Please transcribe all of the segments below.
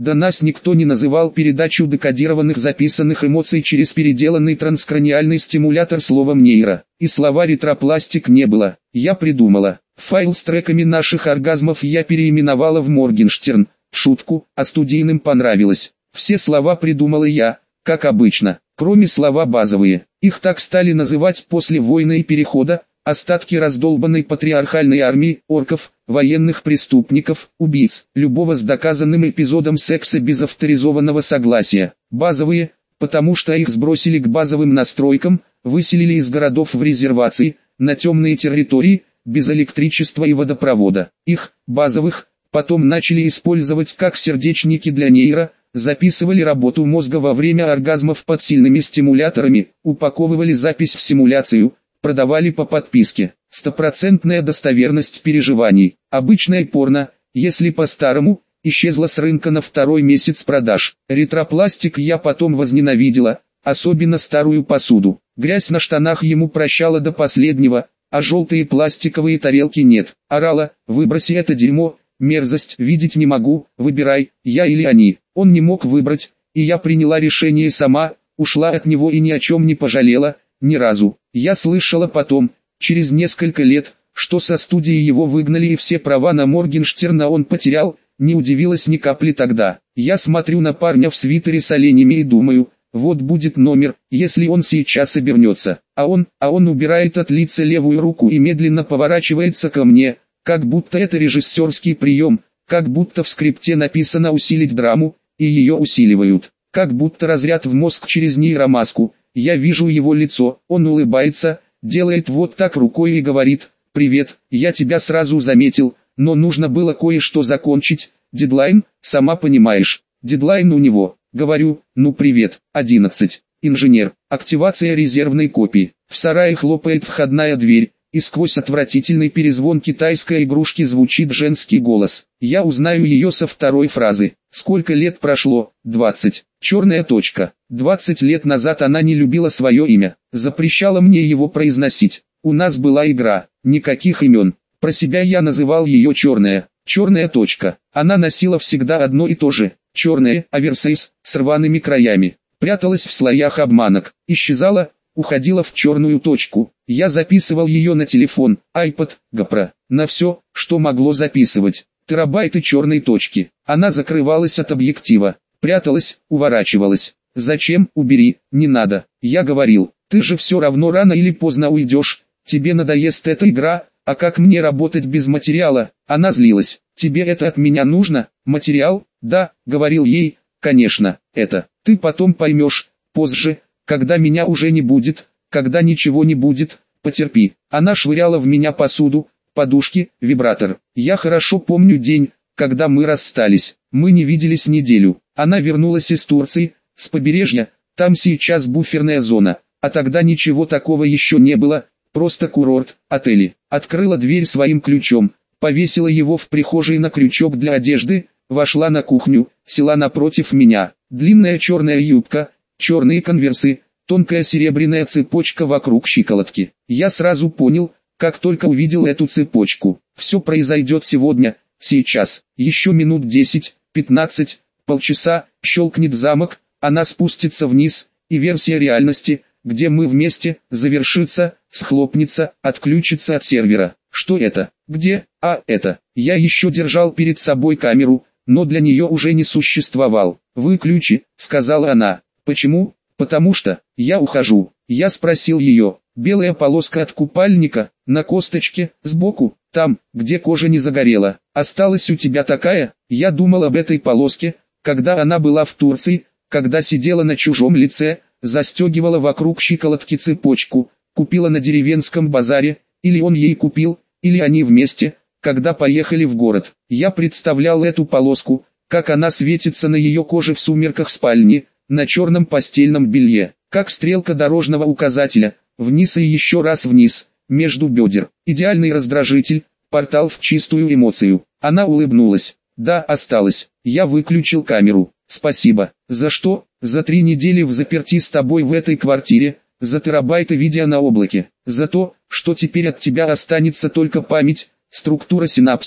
До нас никто не называл передачу декодированных записанных эмоций через переделанный транскраниальный стимулятор словом нейро. И слова ретропластик не было. Я придумала. Файл с треками наших оргазмов я переименовала в Моргенштерн. В шутку, а студийным понравилось. Все слова придумала я, как обычно, кроме слова базовые. Их так стали называть после войны и перехода. Остатки раздолбанной патриархальной армии, орков, военных преступников, убийц, любого с доказанным эпизодом секса без авторизованного согласия. Базовые, потому что их сбросили к базовым настройкам, выселили из городов в резервации, на темные территории, без электричества и водопровода. Их, базовых, потом начали использовать как сердечники для нейро, записывали работу мозга во время оргазмов под сильными стимуляторами, упаковывали запись в симуляцию, продавали по подписке. Стопроцентная достоверность переживаний. Обычное порно, если по-старому, исчезла с рынка на второй месяц продаж. Ретропластик я потом возненавидела, особенно старую посуду. Грязь на штанах ему прощала до последнего, а желтые пластиковые тарелки нет. Орала: выброси это дерьмо, мерзость, видеть не могу, выбирай, я или они. Он не мог выбрать, и я приняла решение сама, ушла от него и ни о чем не пожалела, ни разу. Я слышала потом, через несколько лет, что со студии его выгнали и все права на Моргенштерна он потерял, не удивилась ни капли тогда. Я смотрю на парня в свитере с оленями и думаю, вот будет номер, если он сейчас обернется. А он убирает от лица левую руку и медленно поворачивается ко мне, как будто это режиссерский прием, как будто в скрипте написано усилить драму, и ее усиливают. Как будто разряд в мозг через нейромаску. Я вижу его лицо, он улыбается, делает вот так рукой и говорит: «Привет, я тебя сразу заметил, но нужно было кое-что закончить, дедлайн, сама понимаешь». Дедлайн у него. Говорю: «Ну привет, 11. Инженер, активация резервной копии». В сарае хлопает входная дверь, и сквозь отвратительный перезвон китайской игрушки звучит женский голос. Я узнаю ее со второй фразы. Сколько лет прошло? 20. Черная точка. 20 лет назад она не любила свое имя, запрещала мне его произносить. У нас была игра, никаких имен. Про себя я называл ее черная. Черная точка. Она носила всегда одно и то же. Черное, оверсайз, с рваными краями. Пряталась в слоях обманок. Исчезала, уходила в черную точку. Я записывал ее на телефон, iPod, GoPro, на все, что могло записывать. Терабайты черной точки. Она закрывалась от объектива, пряталась, уворачивалась. Зачем? Убери, не надо. Я говорил: ты же все равно рано или поздно уйдешь, тебе надоест эта игра, а как мне работать без материала? Она злилась. Тебе это от меня нужно? Материал? Да, говорил ей, конечно, это. Ты потом поймешь, позже, когда меня уже не будет, когда ничего не будет, потерпи. Она швыряла в меня посуду, подушки, вибратор. Я хорошо помню день, когда мы расстались. Мы не виделись неделю. Она вернулась из Турции, с побережья, там сейчас буферная зона. А тогда ничего такого еще не было, просто курорт, отели. Открыла дверь своим ключом, повесила его в прихожей на крючок для одежды, вошла на кухню, села напротив меня. Длинная черная юбка, черные конверсы, тонкая серебряная цепочка вокруг щиколотки. Я сразу понял, как только увидел эту цепочку. Все произойдет сегодня, сейчас. Еще минут 10, 15, полчаса, щелкнет замок, она спустится вниз, и версия реальности, где мы вместе, завершится, схлопнется, отключится от сервера. Что это? Где? А, это. Я еще держал перед собой камеру, но для нее уже не существовал. «Выключи», — сказала она. «Почему?» «Потому что, я ухожу». Я спросил ее. Белая полоска от купальника, на косточке, сбоку, там, где кожа не загорела. Осталась у тебя такая? Я думал об этой полоске, когда она была в Турции, когда сидела на чужом лице, застегивала вокруг щиколотки цепочку, купила на деревенском базаре, или он ей купил, или они вместе, когда поехали в город. Я представлял эту полоску, как она светится на ее коже в сумерках спальни, на черном постельном белье, как стрелка дорожного указателя, вниз и еще раз вниз, между бедер. Идеальный раздражитель, портал в чистую эмоцию. Она улыбнулась. Да, осталось. Я выключил камеру. Спасибо. За что? За 3 недели в заперти с тобой в этой квартире, за терабайты видео на облаке, за то, что теперь от тебя останется только память, структура синапсов,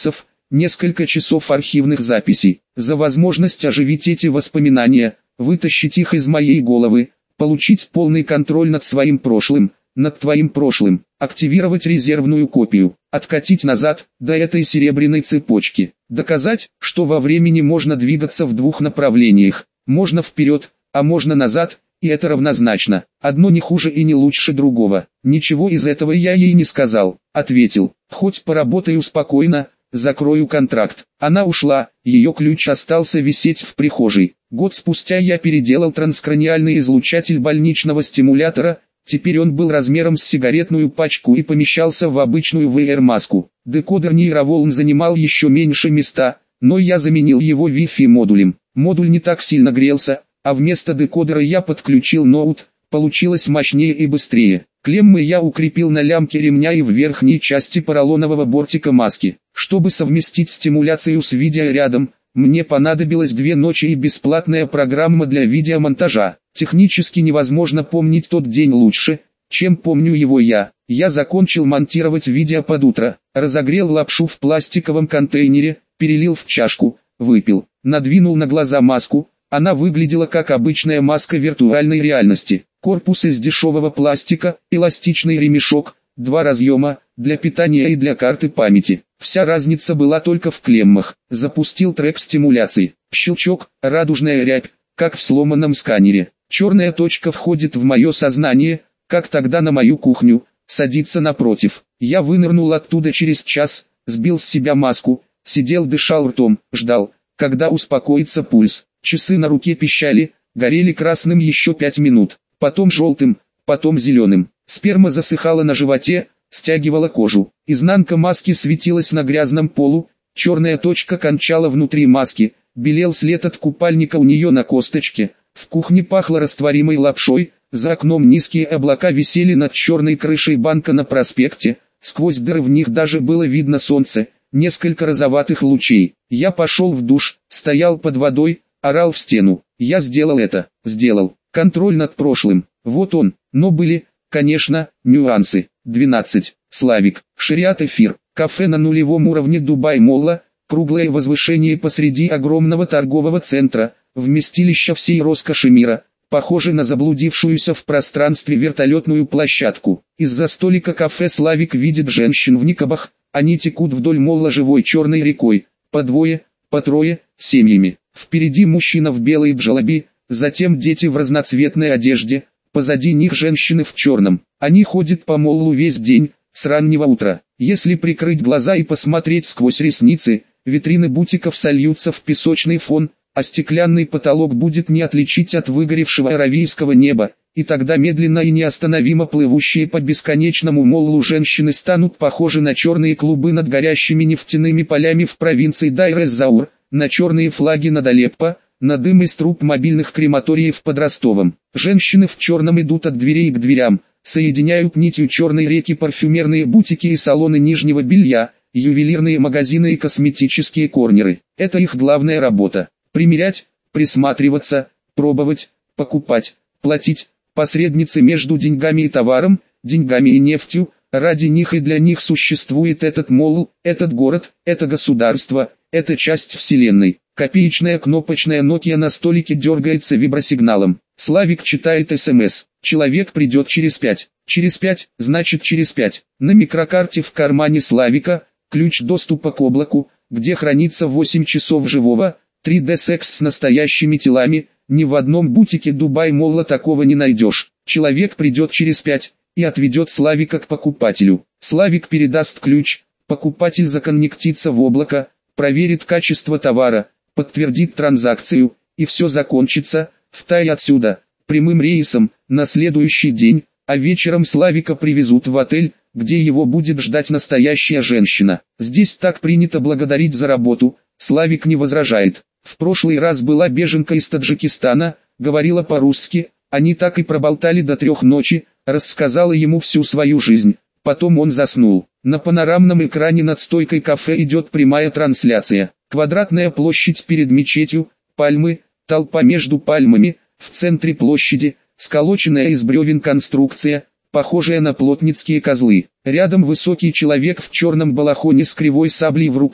несколько часов архивных записей, за возможность оживить эти воспоминания, вытащить их из моей головы, получить полный контроль над своим прошлым, над твоим прошлым, активировать резервную копию, откатить назад, до этой серебряной цепочки, доказать, что во времени можно двигаться в двух направлениях, можно вперед, а можно назад, и это равнозначно, одно не хуже и не лучше другого. Ничего из этого я ей не сказал, ответил, хоть поработаю спокойно, закрою контракт. Она ушла, ее ключ остался висеть в прихожей. Год спустя я переделал транскраниальный излучатель больничного стимулятора, теперь он был размером с сигаретную пачку и помещался в обычную VR-маску. Декодер нейроволн занимал еще меньше места, но я заменил его Wi-Fi модулем. Модуль не так сильно грелся, а вместо декодера я подключил ноут, получилось мощнее и быстрее. Клеммы я укрепил на лямке ремня и в верхней части поролонового бортика маски. Чтобы совместить стимуляцию с видеорядом, мне понадобилось 2 ночи и бесплатная программа для видеомонтажа. Технически невозможно помнить тот день лучше, чем помню его я. Я закончил монтировать видео под утро, разогрел лапшу в пластиковом контейнере, перелил в чашку, выпил, надвинул на глаза маску. Она выглядела как обычная маска виртуальной реальности. Корпус из дешевого пластика, эластичный ремешок, 2 разъема, для питания и для карты памяти. Вся разница была только в клеммах. Запустил трек стимуляции. Щелчок, радужная рябь, как в сломанном сканере. Черная точка входит в мое сознание, как тогда на мою кухню, садится напротив. Я вынырнул оттуда через час, сбил с себя маску, сидел, дышал ртом, ждал, когда успокоится пульс. Часы на руке пищали, горели красным еще 5 минут, потом желтым, потом зеленым. Сперма засыхала на животе, стягивала кожу. Изнанка маски светилась на грязном полу, черная точка кончала внутри маски, белел след от купальника у нее на косточке. В кухне пахло растворимой лапшой, за окном низкие облака висели над черной крышей банка на проспекте, сквозь дыры в них даже было видно солнце, несколько розоватых лучей. Я пошел в душ, стоял под водой, орал в стену. Я сделал это, сделал. Контроль над прошлым. Вот он. Но были, конечно, нюансы. 12. Славик. Шариат эфир. Кафе на нулевом уровне Дубай-Молла. Круглое возвышение посреди огромного торгового центра. Вместилище всей роскоши мира. Похоже на заблудившуюся в пространстве вертолетную площадку. Из-за столика кафе Славик видит женщин в никабах. Они текут вдоль молла живой черной рекой. По двое, по трое, семьями. Впереди мужчина в белой джалаби, затем дети в разноцветной одежде, позади них женщины в черном. Они ходят по моллу весь день, с раннего утра. Если прикрыть глаза и посмотреть сквозь ресницы, витрины бутиков сольются в песочный фон, а стеклянный потолок будет не отличить от выгоревшего аравийского неба, и тогда медленно и неостановимо плывущие по бесконечному моллу женщины станут похожи на черные клубы над горящими нефтяными полями в провинции Дайр-эз-Заур, на черные флаги над Алеппо, на дым из труб мобильных крематориев под Ростовом. Женщины в черном идут от дверей к дверям, соединяют нитью черной реки парфюмерные бутики и салоны нижнего белья, ювелирные магазины и косметические корнеры. Это их главная работа. Примерять, присматриваться, пробовать, покупать, платить, посредницы между деньгами и товаром, деньгами и нефтью. Ради них и для них существует этот молл, этот город, это государство, это часть вселенной. Копеечная кнопочная Nokia на столике дергается вибросигналом. Славик читает СМС. Человек придет через 5. Через 5, значит через 5. На микрокарте в кармане Славика, ключ доступа к облаку, где хранится 8 часов живого, 3D-секс с настоящими телами. Ни в одном бутике Дубай-Молла такого не найдешь. Человек придет через 5 и отведет Славика к покупателю. Славик передаст ключ, покупатель законнектится в облако, проверит качество товара, подтвердит транзакцию, и все закончится, в Тай отсюда, прямым рейсом, на следующий день, а вечером Славика привезут в отель, где его будет ждать настоящая женщина. Здесь так принято благодарить за работу, Славик не возражает. В прошлый раз была беженка из Таджикистана, говорила по-русски, они так и проболтали до 3 ночи, рассказала ему всю свою жизнь, потом он заснул. На панорамном экране над стойкой кафе идет прямая трансляция. Квадратная площадь перед мечетью, пальмы, толпа между пальмами, в центре площади, сколоченная из бревен конструкция, похожая на плотницкие козлы. Рядом высокий человек в черном балахоне с кривой саблей в руках,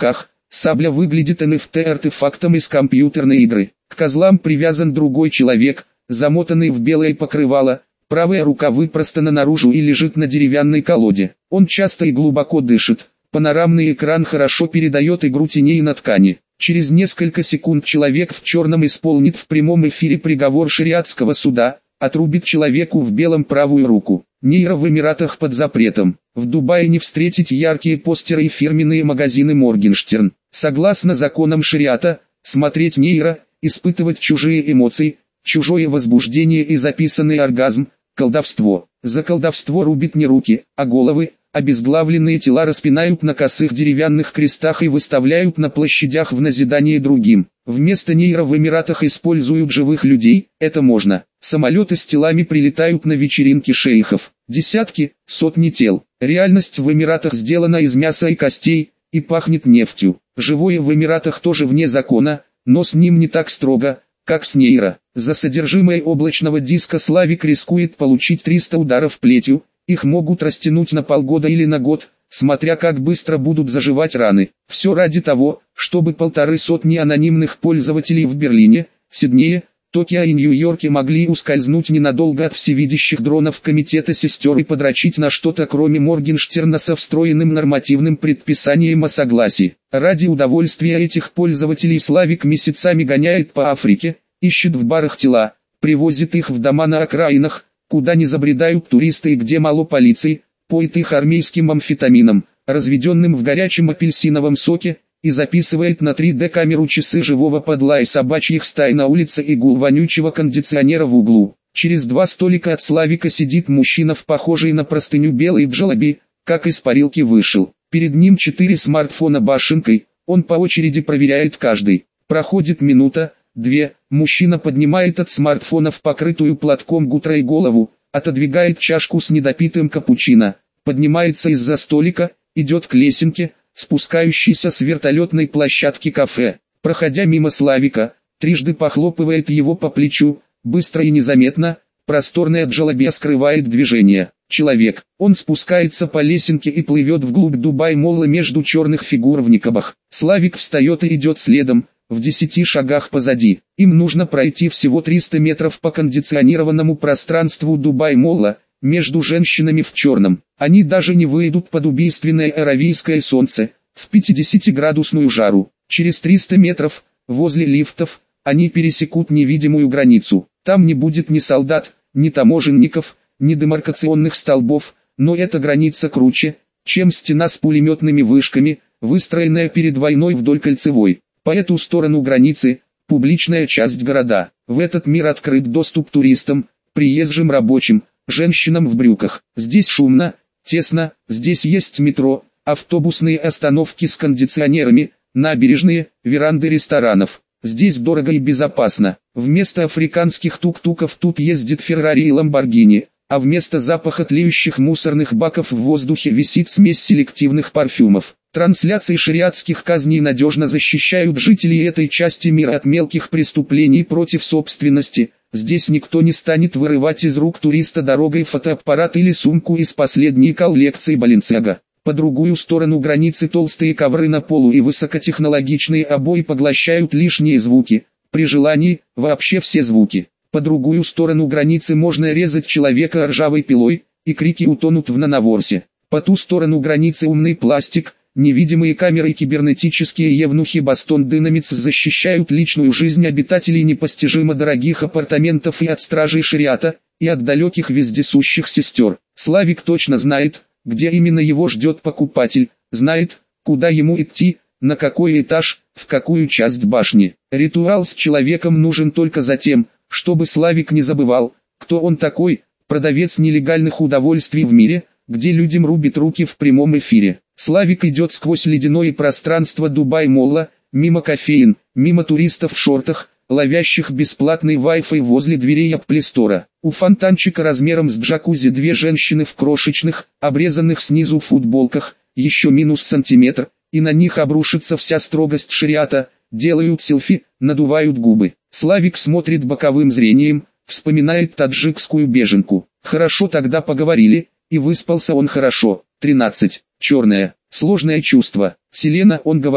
Сабля выглядит NFT-артефактом из компьютерной игры. К козлам привязан другой человек, замотанный в белое покрывало, правая рука выпростана наружу и лежит на деревянной колоде. Он часто и глубоко дышит. Панорамный экран хорошо передает игру теней на ткани. Через несколько секунд человек в черном исполнит в прямом эфире приговор шариатского суда, отрубит человеку в белом правую руку. Нейро в Эмиратах под запретом. В Дубае не встретить яркие постеры и фирменные магазины Моргенштерн. Согласно законам шариата, смотреть нейро, испытывать чужие эмоции, чужое возбуждение и записанный оргазм – колдовство. За колдовство рубит не руки, а головы. Обезглавленные тела распинают на косых деревянных крестах и выставляют на площадях в назидание другим. Вместо нейро в Эмиратах используют живых людей, это можно. Самолеты с телами прилетают на вечеринки шейхов. Десятки, сотни тел. Реальность в Эмиратах сделана из мяса и костей, и пахнет нефтью. Живое в Эмиратах тоже вне закона, но с ним не так строго, как с нейро. За содержимое облачного диска Славик рискует получить 300 ударов плетью. Их могут растянуть на полгода или на год, смотря как быстро будут заживать раны. Все ради того, чтобы 150 анонимных пользователей в Берлине, Сиднее, Токио и Нью-Йорке могли ускользнуть ненадолго от всевидящих дронов комитета сестер и подрочить на что-то кроме Моргенштерна со встроенным нормативным предписанием о согласии. Ради удовольствия этих пользователей Славик месяцами гоняет по Африке, ищет в барах тела, привозит их в дома на окраинах, куда не забредают туристы и где мало полиции, поет их армейским амфетамином, разведенным в горячем апельсиновом соке, и записывает на 3D-камеру часы живого подла и собачьих стай на улице и гул вонючего кондиционера в углу. Через 2 столика от Славика сидит мужчина в похожей на простыню белой джалаби, как из парилки вышел. Перед ним 4 смартфона башенкой, он по очереди проверяет каждый. Проходит минута, 2, мужчина поднимает от смартфонов покрытую платком гутрой голову, отодвигает чашку с недопитым капучино, поднимается из-за столика, идет к лесенке, спускающейся с вертолетной площадки кафе. Проходя мимо Славика, трижды похлопывает его по плечу, быстро и незаметно, просторная джалабия скрывает движение. Человек, он спускается по лесенке и плывет вглубь Дубай-молла между черных фигур в никабах. Славик встает и идет следом, в 10 шагах позади. Им нужно пройти всего 300 метров по кондиционированному пространству Дубай-молла, между женщинами в черном. Они даже не выйдут под убийственное аравийское солнце, в 50-градусную жару. Через 300 метров, возле лифтов, они пересекут невидимую границу. Там не будет ни солдат, ни таможенников, ни демаркационных столбов, но эта граница круче, чем стена с пулеметными вышками, выстроенная перед войной вдоль кольцевой. По эту сторону границы – публичная часть города. В этот мир открыт доступ туристам, приезжим рабочим, женщинам в брюках. Здесь шумно, тесно, здесь есть метро, автобусные остановки с кондиционерами, набережные, веранды ресторанов. Здесь дорого и безопасно. Вместо африканских тук-туков тут ездит Феррари и Ламборгини, а вместо запаха тлеющих мусорных баков в воздухе висит смесь селективных парфюмов. Трансляции шариатских казней надежно защищают жителей этой части мира от мелких преступлений против собственности. Здесь никто не станет вырывать из рук туриста дорогой фотоаппарат или сумку из последней коллекции Balenciaga. По другую сторону границы толстые ковры на полу и высокотехнологичные обои поглощают лишние звуки, при желании, вообще все звуки. По другую сторону границы можно резать человека ржавой пилой, и крики утонут в нановорсе. По ту сторону границы умный пластик, невидимые камеры и кибернетические евнухи Boston Dynamics защищают личную жизнь обитателей непостижимо дорогих апартаментов и от стражей шариата, и от далеких вездесущих сестер. Славик точно знает, где именно его ждет покупатель, знает, куда ему идти, на какой этаж, в какую часть башни. Ритуал с человеком нужен только за тем, чтобы Славик не забывал, кто он такой, продавец нелегальных удовольствий в мире, где людям рубят руки в прямом эфире. Славик идет сквозь ледяное пространство Дубай-молла, мимо кофеин, мимо туристов в шортах, ловящих бесплатный Wi-Fi возле дверей Апплестора. У фонтанчика размером с джакузи 2 женщины в крошечных, обрезанных снизу футболках, еще минус сантиметр, и на них обрушится вся строгость шариата, делают селфи, надувают губы. Славик смотрит боковым зрением, вспоминает таджикскую беженку. Хорошо тогда поговорили, и выспался он хорошо. 13. Черное, сложное чувство. Селена, он говорит,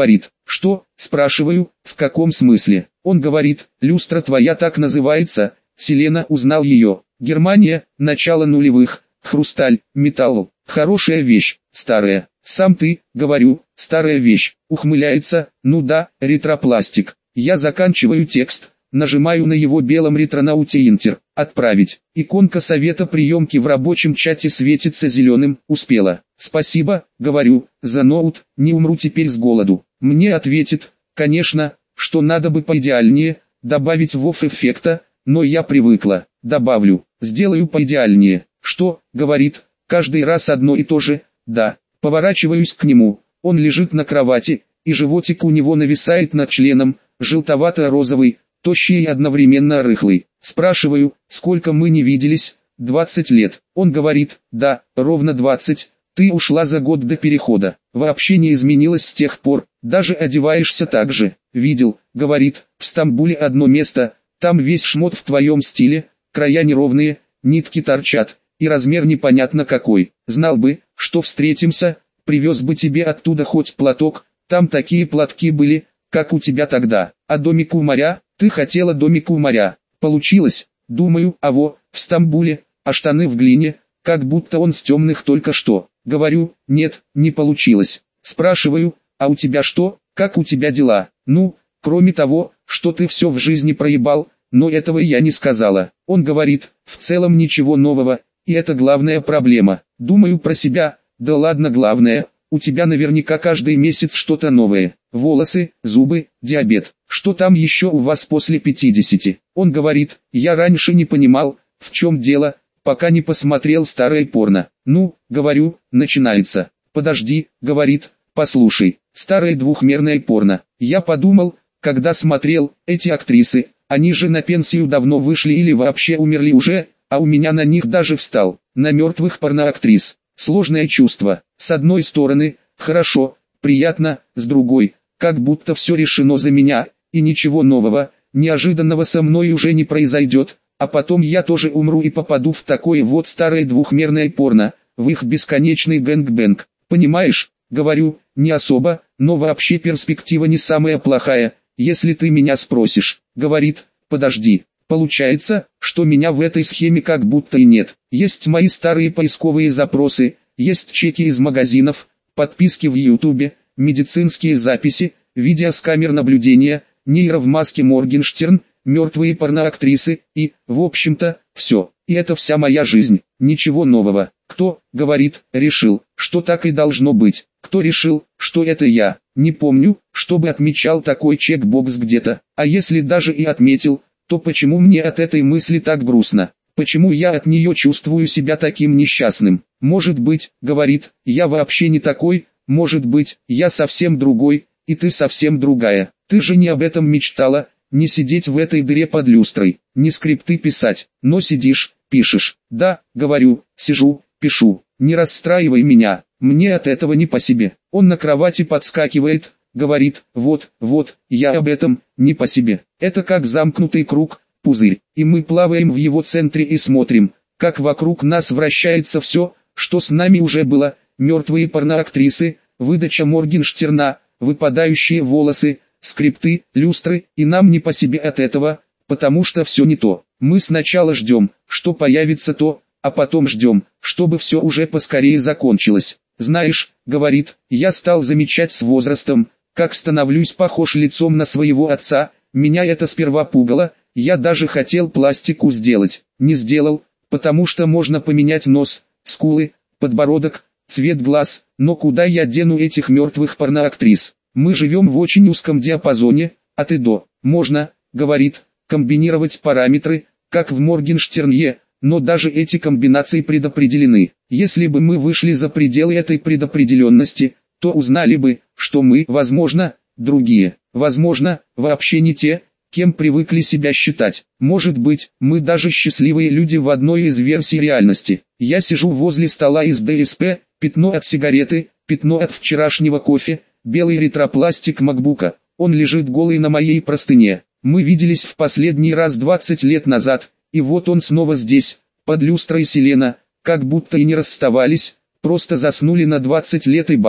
Что, спрашиваю, в каком смысле? Он говорит, люстра твоя так называется, Селена узнал ее. Германия, начало нулевых, хрусталь, металл, хорошая вещь, старая. Сам ты, говорю, старая вещь, ухмыляется, ну да, ретропластик. Я заканчиваю текст, нажимаю на его белом ретронауте Enter, отправить. Иконка совета приемки в рабочем чате светится зеленым, успела. Спасибо, говорю, за ноут, не умру теперь с голоду. Мне ответит, конечно, что надо бы поидеальнее, добавить вов-эффекта, но я привыкла, добавлю, сделаю поидеальнее. Что, говорит, каждый раз одно и то же, да. Поворачиваюсь к нему, он лежит на кровати, и животик у него нависает над членом, желтовато-розовый, тощий и одновременно рыхлый. Спрашиваю, сколько мы не виделись, 20 лет. Он говорит, да, ровно 20, ты ушла за год до перехода. Вообще не изменилась с тех пор, даже одеваешься так же. Видел, говорит, в Стамбуле одно место, там весь шмот в твоем стиле, края неровные, нитки торчат, и размер непонятно какой. Знал бы, что встретимся, привез бы тебе оттуда хоть платок, там такие платки были, как у тебя тогда. А домик у моря, ты хотела домик у моря. Получилось, думаю, в Стамбуле, а штаны в глине, как будто он с темных только что. Говорю, нет, не получилось. Спрашиваю, а у тебя что, как у тебя дела? Ну, кроме того, что ты все в жизни проебал, но этого я не сказала. Он говорит, в целом ничего нового, и это главная проблема. Думаю про себя, да ладно главное, у тебя наверняка каждый месяц что-то новое. Волосы, зубы, диабет. Что там еще у вас после 50? Он говорит, я раньше не понимал, в чем дело, пока не посмотрел старое порно. Ну, говорю, начинается. Подожди, говорит, послушай, старое двухмерное порно. Я подумал, когда смотрел, эти актрисы, они же на пенсию давно вышли или вообще умерли уже, а у меня на них даже встал, на мертвых порноактрис. Сложное чувство. С одной стороны, хорошо, приятно, с другой, как будто все решено за меня, и ничего нового, неожиданного со мной уже не произойдет, а потом я тоже умру и попаду в такое вот старое двухмерное порно, в их бесконечный гэнг-бэнг. Понимаешь, говорю, не особо, но вообще перспектива не самая плохая, если ты меня спросишь. Говорит, подожди. Получается, что меня в этой схеме как будто и нет. Есть мои старые поисковые запросы, есть чеки из магазинов, подписки в Ютубе, медицинские записи, видео с камер наблюдения, нейро в маске Моргенштерн, мертвые порноактрисы и, в общем-то, все. И это вся моя жизнь, ничего нового. Кто, говорит, решил, что так и должно быть? Кто решил, что это я? Не помню, чтобы отмечал такой чекбокс где-то. А если даже и отметил, то почему мне от этой мысли так грустно? Почему я от нее чувствую себя таким несчастным? Может быть, говорит, я вообще не такой, может быть, я совсем другой, и ты совсем другая. Ты же не об этом мечтала, не сидеть в этой дыре под люстрой, не скрипты писать, но сидишь, пишешь. Да, говорю, сижу, пишу, не расстраивай меня, мне от этого не по себе. Он на кровати подскакивает, говорит, вот, я об этом, не по себе. Это как замкнутый круг, пузырь, и мы плаваем в его центре и смотрим, как вокруг нас вращается все, что с нами уже было, мертвые порноактрисы, выдача Моргенштерна, выпадающие волосы, скрипты, люстры, и нам не по себе от этого, потому что все не то. Мы сначала ждем, что появится то, а потом ждем, чтобы все уже поскорее закончилось. Знаешь, говорит, я стал замечать с возрастом, как становлюсь похож лицом на своего отца, меня это сперва пугало, я даже хотел пластику сделать, не сделал, потому что можно поменять нос, скулы, подбородок, цвет глаз, но куда я дену этих мертвых порноактрис? Мы живем в очень узком диапазоне, от и до. Можно, говорит, комбинировать параметры, как в Моргенштерне, но даже эти комбинации предопределены. Если бы мы вышли за пределы этой предопределенности, то узнали бы, что мы, возможно, другие, возможно, вообще не те, кем привыкли себя считать. Может быть, мы даже счастливые люди в одной из версий реальности. Я сижу возле стола из ДСП, пятно от сигареты, пятно от вчерашнего кофе, белый ретропластик макбука, он лежит голый на моей простыне. Мы виделись в последний раз 20 лет назад, и вот он снова здесь, под люстрой Селена, как будто и не расставались, просто заснули на 20 лет и бац.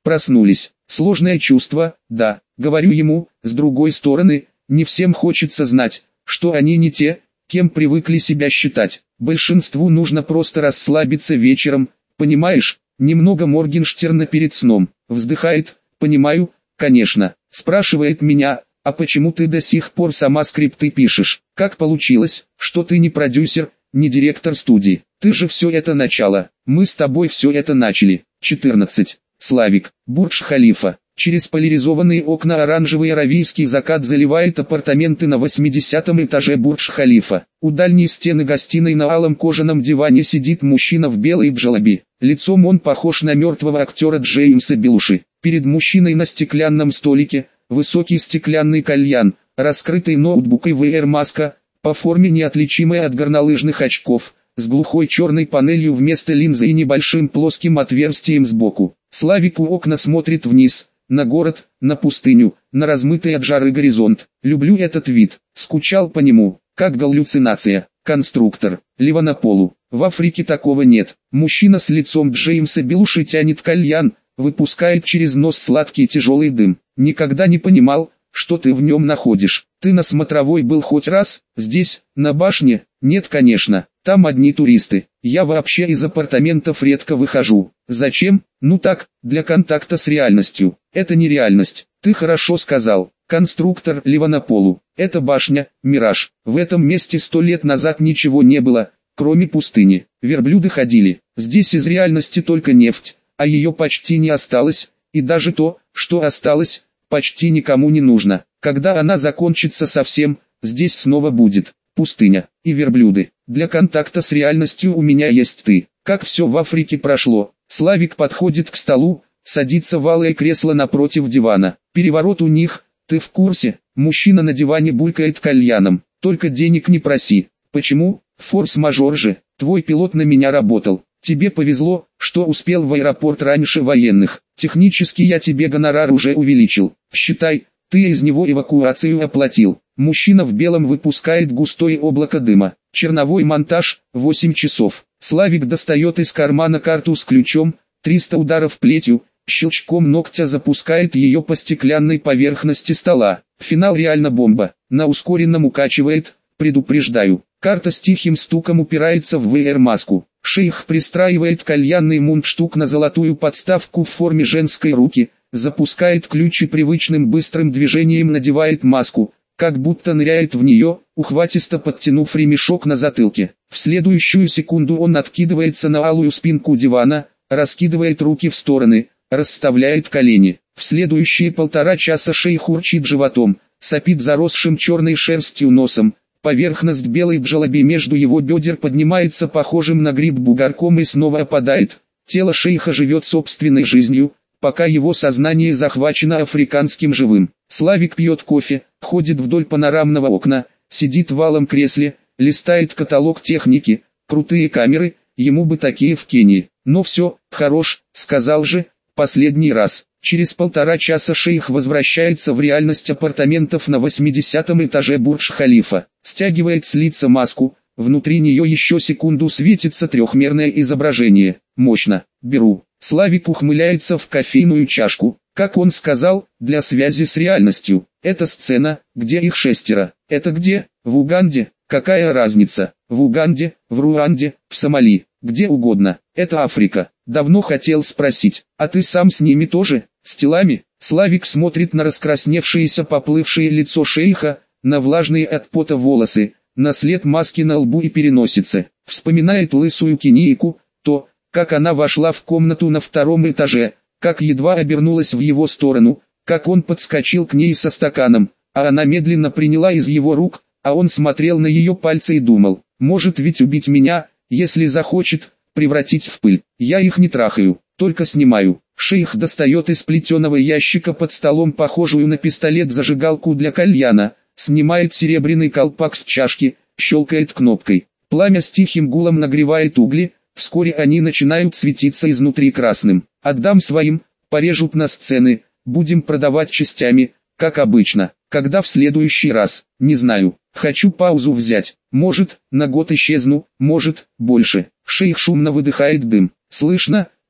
Проснулись. Сложное чувство, да. Говорю ему, с другой стороны, не всем хочется знать, что они не те, кем привыкли себя считать. Большинству нужно просто расслабиться вечером, понимаешь? Немного Моргенштерна перед сном. Вздыхает, понимаю, конечно. Спрашивает меня, а почему ты до сих пор сама скрипты пишешь? Как получилось, что ты не продюсер, не директор студии? Ты же все это начало. Мы с тобой все это начали. 14. Славик. Бурдж-Халифа. Через поляризованные окна оранжевый аравийский закат заливает апартаменты на 80-м этаже Бурдж-Халифа. У дальней стены гостиной на алом кожаном диване сидит мужчина в белой джалаби. Лицом он похож на мертвого актера Джеймса Белуши. Перед мужчиной на стеклянном столике высокий стеклянный кальян, раскрытый ноутбук и VR-маска, по форме неотличимая от горнолыжных очков, с глухой черной панелью вместо линзы и небольшим плоским отверстием сбоку. Славик у окна смотрит вниз, на город, на пустыню, на размытый от жары горизонт. Люблю этот вид, скучал по нему, как галлюцинация. Конструктор, Ливанополу. В Африке такого нет. Мужчина с лицом Джеймса Белуши тянет кальян, выпускает через нос сладкий тяжелый дым. Никогда не понимал, что ты в нем находишь. Ты на смотровой был хоть раз? Здесь, на башне? Нет, конечно. Там одни туристы. Я вообще из апартаментов редко выхожу. Зачем? Ну так, для контакта с реальностью. Это не реальность. Ты хорошо сказал. Конструктор Ливанополу. Это башня, мираж. В этом месте 100 лет назад ничего не было, кроме пустыни. Верблюды ходили. Здесь из реальности только нефть, а ее почти не осталось, и даже то, что осталось, почти никому не нужно. Когда она закончится совсем, здесь снова будет пустыня и верблюды. Для контакта с реальностью у меня есть ты. Как все в Африке прошло. Славик подходит к столу, садится в алое кресло напротив дивана. Переворот у них, ты в курсе? Мужчина на диване булькает кальяном. Только денег не проси. Почему? Форс-мажор же. Твой пилот на меня работал. Тебе повезло, что успел в аэропорт раньше военных. Технически я тебе гонорар уже увеличил. Считай, ты из него эвакуацию оплатил. Мужчина в белом выпускает густое облако дыма. Черновой монтаж, 8 часов. Славик достает из кармана карту с ключом, 300 ударов плетью, щелчком ногтя запускает ее по стеклянной поверхности стола. Финал реально бомба. На ускоренном укачивает, предупреждаю. Карта с тихим стуком упирается в VR-маску. Шейх пристраивает кальянный мундштук на золотую подставку в форме женской руки, запускает ключ и привычным быстрым движением надевает маску, как будто ныряет в нее, ухватисто подтянув ремешок на затылке. В следующую секунду он откидывается на алую спинку дивана, раскидывает руки в стороны, расставляет колени. В следующие 1,5 часа шейх урчит животом, сопит заросшим черной шерстью носом. Поверхность белой джалаби между его бедер поднимается похожим на гриб бугорком и снова опадает. Тело шейха живет собственной жизнью, пока его сознание захвачено африканским живым. Славик пьет кофе, ходит вдоль панорамного окна, сидит в валом кресле, листает каталог техники, крутые камеры, ему бы такие в Кении. Но все, хорош, сказал же, последний раз. Через 1,5 часа шейх возвращается в реальность апартаментов на 80-м этаже Бурдж-Халифа. Стягивает с лица маску, внутри нее еще секунду светится трехмерное изображение. Мощно. Беру. Славик ухмыляется в кофейную чашку. Как он сказал, для связи с реальностью. Это сцена, где их 6. Это где? В Уганде? Какая разница? В Уганде, в Руанде, в Сомали, где угодно. Это Африка. Давно хотел спросить, а ты сам с ними тоже? С телами? Славик смотрит на раскрасневшееся поплывшее лицо шейха, на влажные от пота волосы, на след маски на лбу и переносице. Вспоминает лысую кенийку, то, как она вошла в комнату на 2-м этаже, как едва обернулась в его сторону, как он подскочил к ней со стаканом, а она медленно приняла из его рук, а он смотрел на ее пальцы и думал, может ведь убить меня, если захочет, превратить в пыль. Я их не трахаю, только снимаю. Шейх достает из плетеного ящика под столом похожую на пистолет зажигалку для кальяна, снимает серебряный колпак с чашки, щелкает кнопкой. Пламя с тихим гулом нагревает угли, вскоре они начинают светиться изнутри красным. Отдам своим, порежут на сцены, будем продавать частями, как обычно. Когда в следующий раз, не знаю, хочу паузу взять, может, на год исчезну, может, больше. Шейх шумно выдыхает дым. Слышно,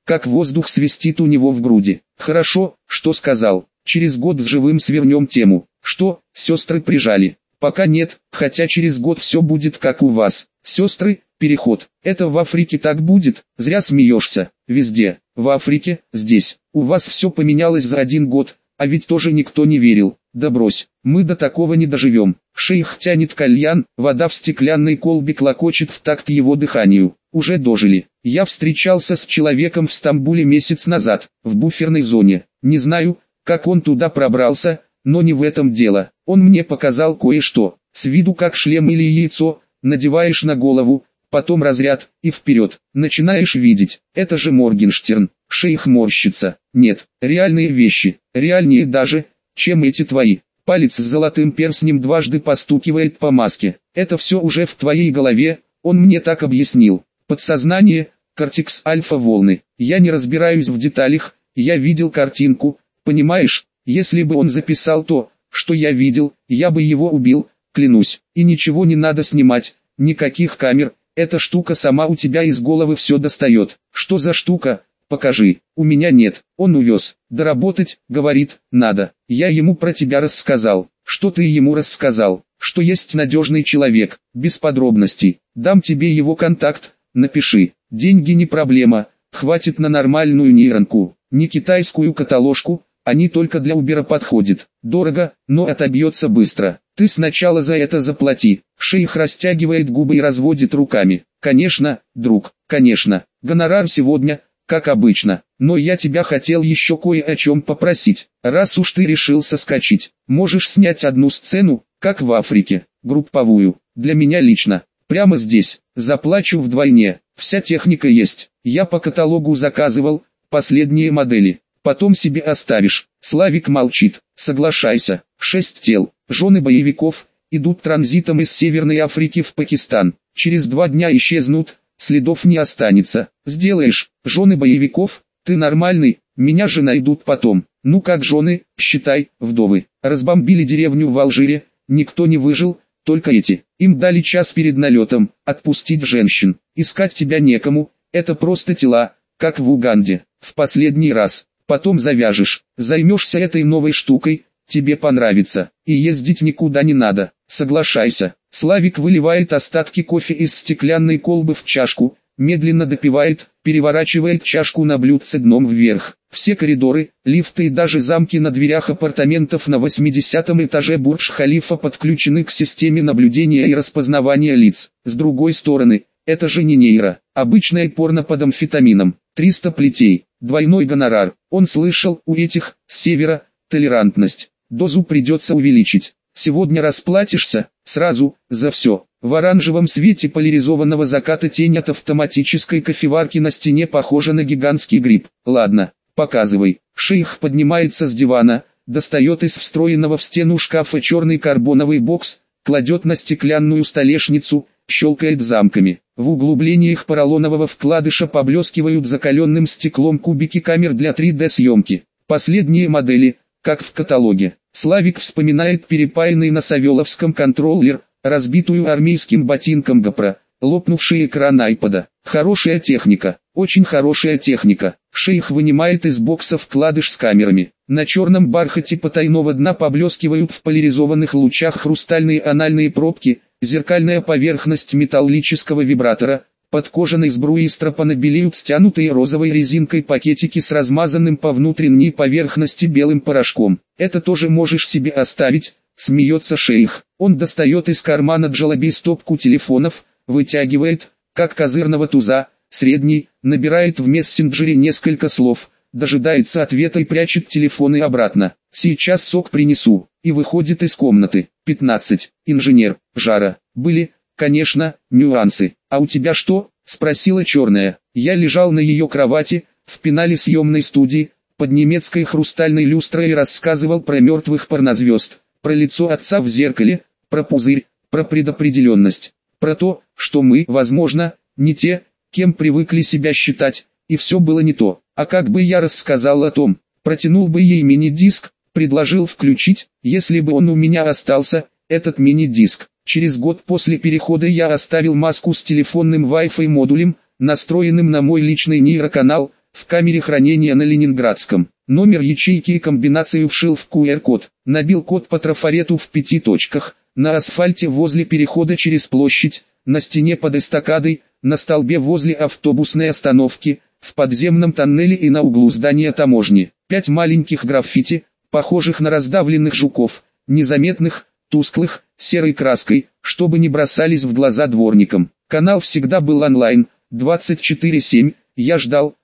как воздух свистит у него в груди. Хорошо, что сказал. Через год с живым свернем тему. Что, сестры прижали? Пока нет, хотя через год все будет как у вас. Сестры, переход. Это в Африке так будет? Зря смеешься. Везде. В Африке, здесь. У вас все поменялось за 1 год, а ведь тоже никто не верил. Да брось, мы до такого не доживем. Шейх тянет кальян, вода в стеклянной колбе клокочет в такт его дыханию. Уже дожили. Я встречался с человеком в Стамбуле месяц назад, в буферной зоне. Не знаю, как он туда пробрался, но не в этом дело. Он мне показал кое-что. С виду как шлем или яйцо, надеваешь на голову, потом разряд, и вперед. Начинаешь видеть. Это же Моргенштерн. Шейх морщится. Нет, реальные вещи. Реальнее даже, чем эти твои. Палец с золотым перстнем дважды постукивает по маске. Это все уже в твоей голове, он мне так объяснил. Подсознание, кортекс альфа-волны. Я не разбираюсь в деталях, я видел картинку, понимаешь? Если бы он записал то, что я видел, я бы его убил, клянусь. И ничего не надо снимать, никаких камер, эта штука сама у тебя из головы все достает. Что за штука? Покажи. У меня нет. Он увез. Доработать, говорит, надо. Я ему про тебя рассказал. Что ты ему рассказал? Что есть надежный человек. Без подробностей. Дам тебе его контакт. Напиши. Деньги не проблема. Хватит на нормальную нейронку. Не китайскую каталожку. Они только для Убера подходят. Дорого, но отобьется быстро. Ты сначала за это заплати. Шейх растягивает губы и разводит руками. Конечно, друг, конечно. Гонорар сегодня, как обычно. Но я тебя хотел еще кое о чем попросить. Раз уж ты решил соскочить, можешь снять одну сцену, как в Африке, групповую. Для меня лично. Прямо здесь. Заплачу вдвойне. Вся техника есть. Я по каталогу заказывал, последние модели. Потом себе оставишь. Славик молчит. Соглашайся. 6 тел, жены боевиков, идут транзитом из Северной Африки в Пакистан. Через 2 дня исчезнут, следов не останется. Сделаешь, жены боевиков, ты нормальный, меня же найдут потом. Ну как жены, считай, вдовы. Разбомбили деревню в Алжире, никто не выжил, только эти. Им дали час перед налетом, отпустить женщин. Искать тебя некому, это просто тела, как в Уганде. В последний раз. Потом завяжешь, займешься этой новой штукой, тебе понравится, и ездить никуда не надо, соглашайся. Славик выливает остатки кофе из стеклянной колбы в чашку, медленно допивает, переворачивает чашку на блюдце дном вверх. Все коридоры, лифты и даже замки на дверях апартаментов на 80-м этаже Бурдж-Халифа подключены к системе наблюдения и распознавания лиц. С другой стороны, это же не нейро, обычное порно под амфетамином. 300 плетей, двойной гонорар. Он слышал, у этих, с севера, толерантность. Дозу придется увеличить. Сегодня расплатишься, сразу, за все. В оранжевом свете поляризованного заката тень от автоматической кофеварки на стене похожа на гигантский гриб. Ладно, показывай. Шейх поднимается с дивана, достает из встроенного в стену шкафа черный карбоновый бокс, кладет на стеклянную столешницу, щелкает замками. В углублениях поролонового вкладыша поблескивают закаленным стеклом кубики камер для 3D-съемки. Последние модели, как в каталоге. Славик вспоминает перепаянный на Савеловском контроллер, разбитую армейским ботинком GoPro, лопнувший экран айпода. Хорошая техника, очень хорошая техника. Шейх вынимает из бокса вкладыш с камерами. На черном бархате потайного дна поблескивают в поляризованных лучах хрустальные анальные пробки, зеркальная поверхность металлического вибратора, под кожаной сбруей стропона белеют стянутые розовой резинкой пакетики с размазанным по внутренней поверхности белым порошком. Это тоже можешь себе оставить, смеется шейх. Он достает из кармана джалаби стопку телефонов, вытягивает, как козырного туза, средний, набирает в мессенджере несколько слов, дожидается ответа и прячет телефоны обратно. Сейчас сок принесу, и выходит из комнаты. 15. Инженер, жара. Были, конечно, нюансы. А у тебя что? Спросила черная. Я лежал на ее кровати, в пенале съемной студии, под немецкой хрустальной люстрой и рассказывал про мертвых порнозвезд, про лицо отца в зеркале, про пузырь, про предопределенность, про то, что мы, возможно, не те, кем привыкли себя считать, и все было не то. А как бы я рассказал о том, протянул бы ей мини-диск, предложил включить, если бы он у меня остался, этот мини-диск. Через год после перехода я оставил маску с телефонным Wi-Fi модулем, настроенным на мой личный нейроканал, в камере хранения на Ленинградском. Номер ячейки и комбинацию вшил в QR-код. Набил код по трафарету в 5 точках. На асфальте возле перехода через площадь, на стене под эстакадой, на столбе возле автобусной остановки, в подземном тоннеле и на углу здания таможни. 5 маленьких граффити, похожих на раздавленных жуков, незаметных, тусклых, серой краской, чтобы не бросались в глаза дворникам. Канал всегда был онлайн, 24/7, я ждал,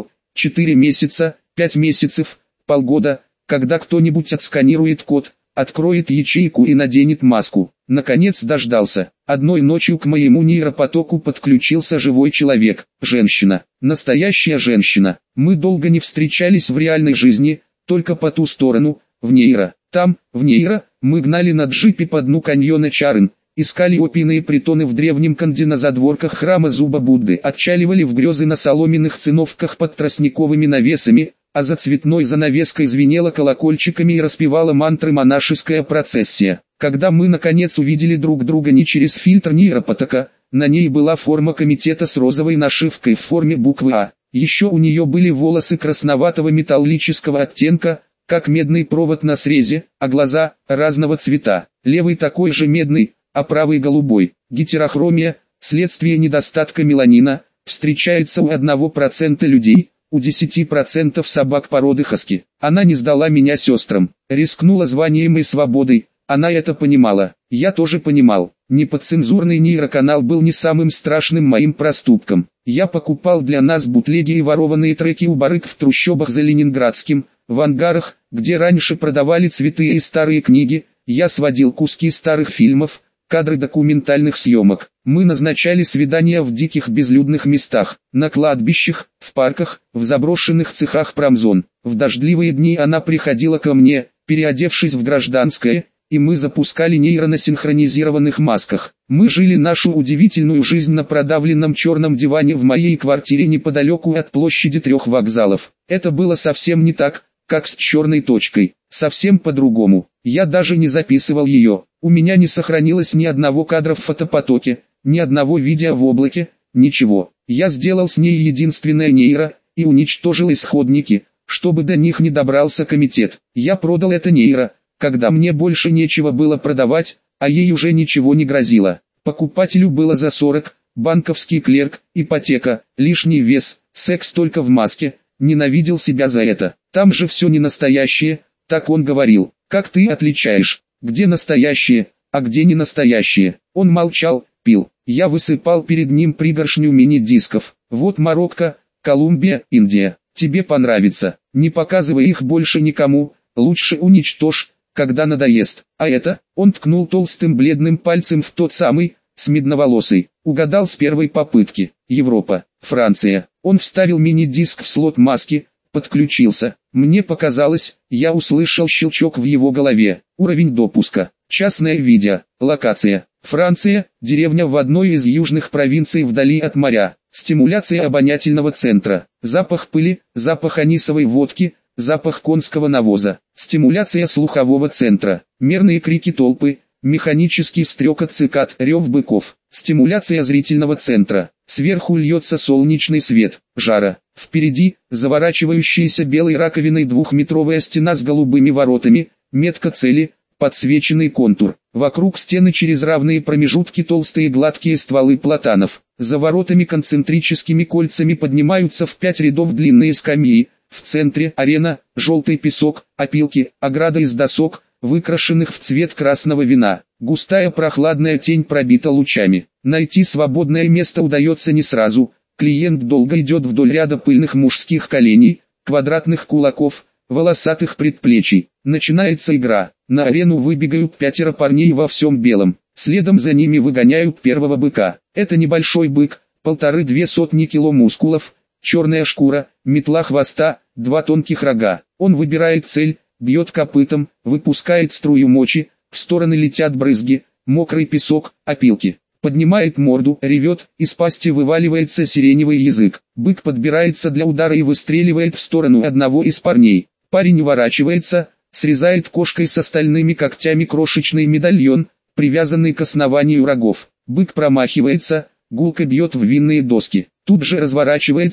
4 месяца, 5 месяцев, полгода, когда кто-нибудь отсканирует код, откроет ячейку и наденет маску. Наконец дождался. Одной ночью к моему нейропотоку подключился живой человек, женщина, настоящая женщина. Мы долго не встречались в реальной жизни, только по ту сторону, в нейро. Там, в нейро, мы гнали на джипе по дну каньона Чарын, искали опийные притоны в древнем Канде на задворках храма Зуба Будды, отчаливали в грезы на соломенных циновках под тростниковыми навесами, а за цветной занавеской звенела колокольчиками и распевала мантры монашеская процессия. Когда мы наконец увидели друг друга не через фильтр нейропотока, на ней была форма комитета с розовой нашивкой в форме буквы А. Еще у нее были волосы красноватого металлического оттенка, как медный провод на срезе, а глаза разного цвета. Левый такой же медный, а правый голубой. Гетерохромия, следствие недостатка меланина, встречается у 1% людей, у 10% собак породы хаски. Она не сдала меня сестрам, рискнула званием и свободой, она это понимала, я тоже понимал. Неподцензурный нейроканал был не самым страшным моим проступком. Я покупал для нас бутлеги и ворованные треки у барыг в трущобах за Ленинградским, в ангарах, где раньше продавали цветы и старые книги, я сводил куски старых фильмов, кадры документальных съемок. Мы назначали свидания в диких безлюдных местах, на кладбищах, в парках, в заброшенных цехах промзон. В дождливые дни она приходила ко мне, переодевшись в гражданское, и мы запускали нейро на синхронизированных масках. Мы жили нашу удивительную жизнь на продавленном черном диване в моей квартире неподалеку от площади 3 вокзалов. Это было совсем не так, как с черной точкой, совсем по-другому. Я даже не записывал ее, у меня не сохранилось ни одного кадра в фотопотоке, ни одного видео в облаке, ничего. Я сделал с ней единственное нейро, и уничтожил исходники, чтобы до них не добрался комитет. Я продал это нейро, когда мне больше нечего было продавать, а ей уже ничего не грозило. Покупателю было за 40, банковский клерк, ипотека, лишний вес, секс только в маске, ненавидел себя за это. Там же все не настоящее, так он говорил. Как ты отличаешь, где настоящее, а где не настоящее? Он молчал, пил. Я высыпал перед ним пригоршню мини-дисков. Вот Марокко, Колумбия, Индия. Тебе понравится. Не показывай их больше никому, лучше уничтожь, когда надоест. А это, он ткнул толстым бледным пальцем в тот самый, с медноволосой. Угадал с первой попытки. Европа, Франция. Он вставил мини-диск в слот маски, подключился. Мне показалось, я услышал щелчок в его голове. Уровень допуска. Частное видео. Локация. Франция, деревня в одной из южных провинций вдали от моря. Стимуляция обонятельного центра. Запах пыли, запах анисовой водки, запах конского навоза. Стимуляция слухового центра. Мерные крики толпы, механический стрекот цикад, рев быков. Стимуляция зрительного центра. Сверху льется солнечный свет, жара. Впереди, заворачивающаяся белой раковиной 2-метровая стена с голубыми воротами, метка цели, подсвеченный контур. Вокруг стены через равные промежутки толстые гладкие стволы платанов. За воротами концентрическими кольцами поднимаются в 5 рядов длинные скамьи. В центре арена, желтый песок, опилки, ограда из досок, выкрашенных в цвет красного вина. Густая прохладная тень пробита лучами. Найти свободное место удается не сразу. Клиент долго идет вдоль ряда пыльных мужских коленей, квадратных кулаков, волосатых предплечий. Начинается игра. На арену выбегают 5 парней во всем белом. Следом за ними выгоняют первого быка. Это небольшой бык, 1,5–2 сотни кило мускулов, черная шкура, метла хвоста, 2 тонких рога. Он выбирает цель, бьет копытом, выпускает струю мочи, в стороны летят брызги, мокрый песок, опилки. Поднимает морду, ревет, из пасти вываливается сиреневый язык. Бык подбирается для удара и выстреливает в сторону одного из парней. Парень уворачивается, срезает кошкой с остальными когтями крошечный медальон, привязанный к основанию рогов. Бык промахивается, гулко бьет в винные доски. Тут же разворачивается,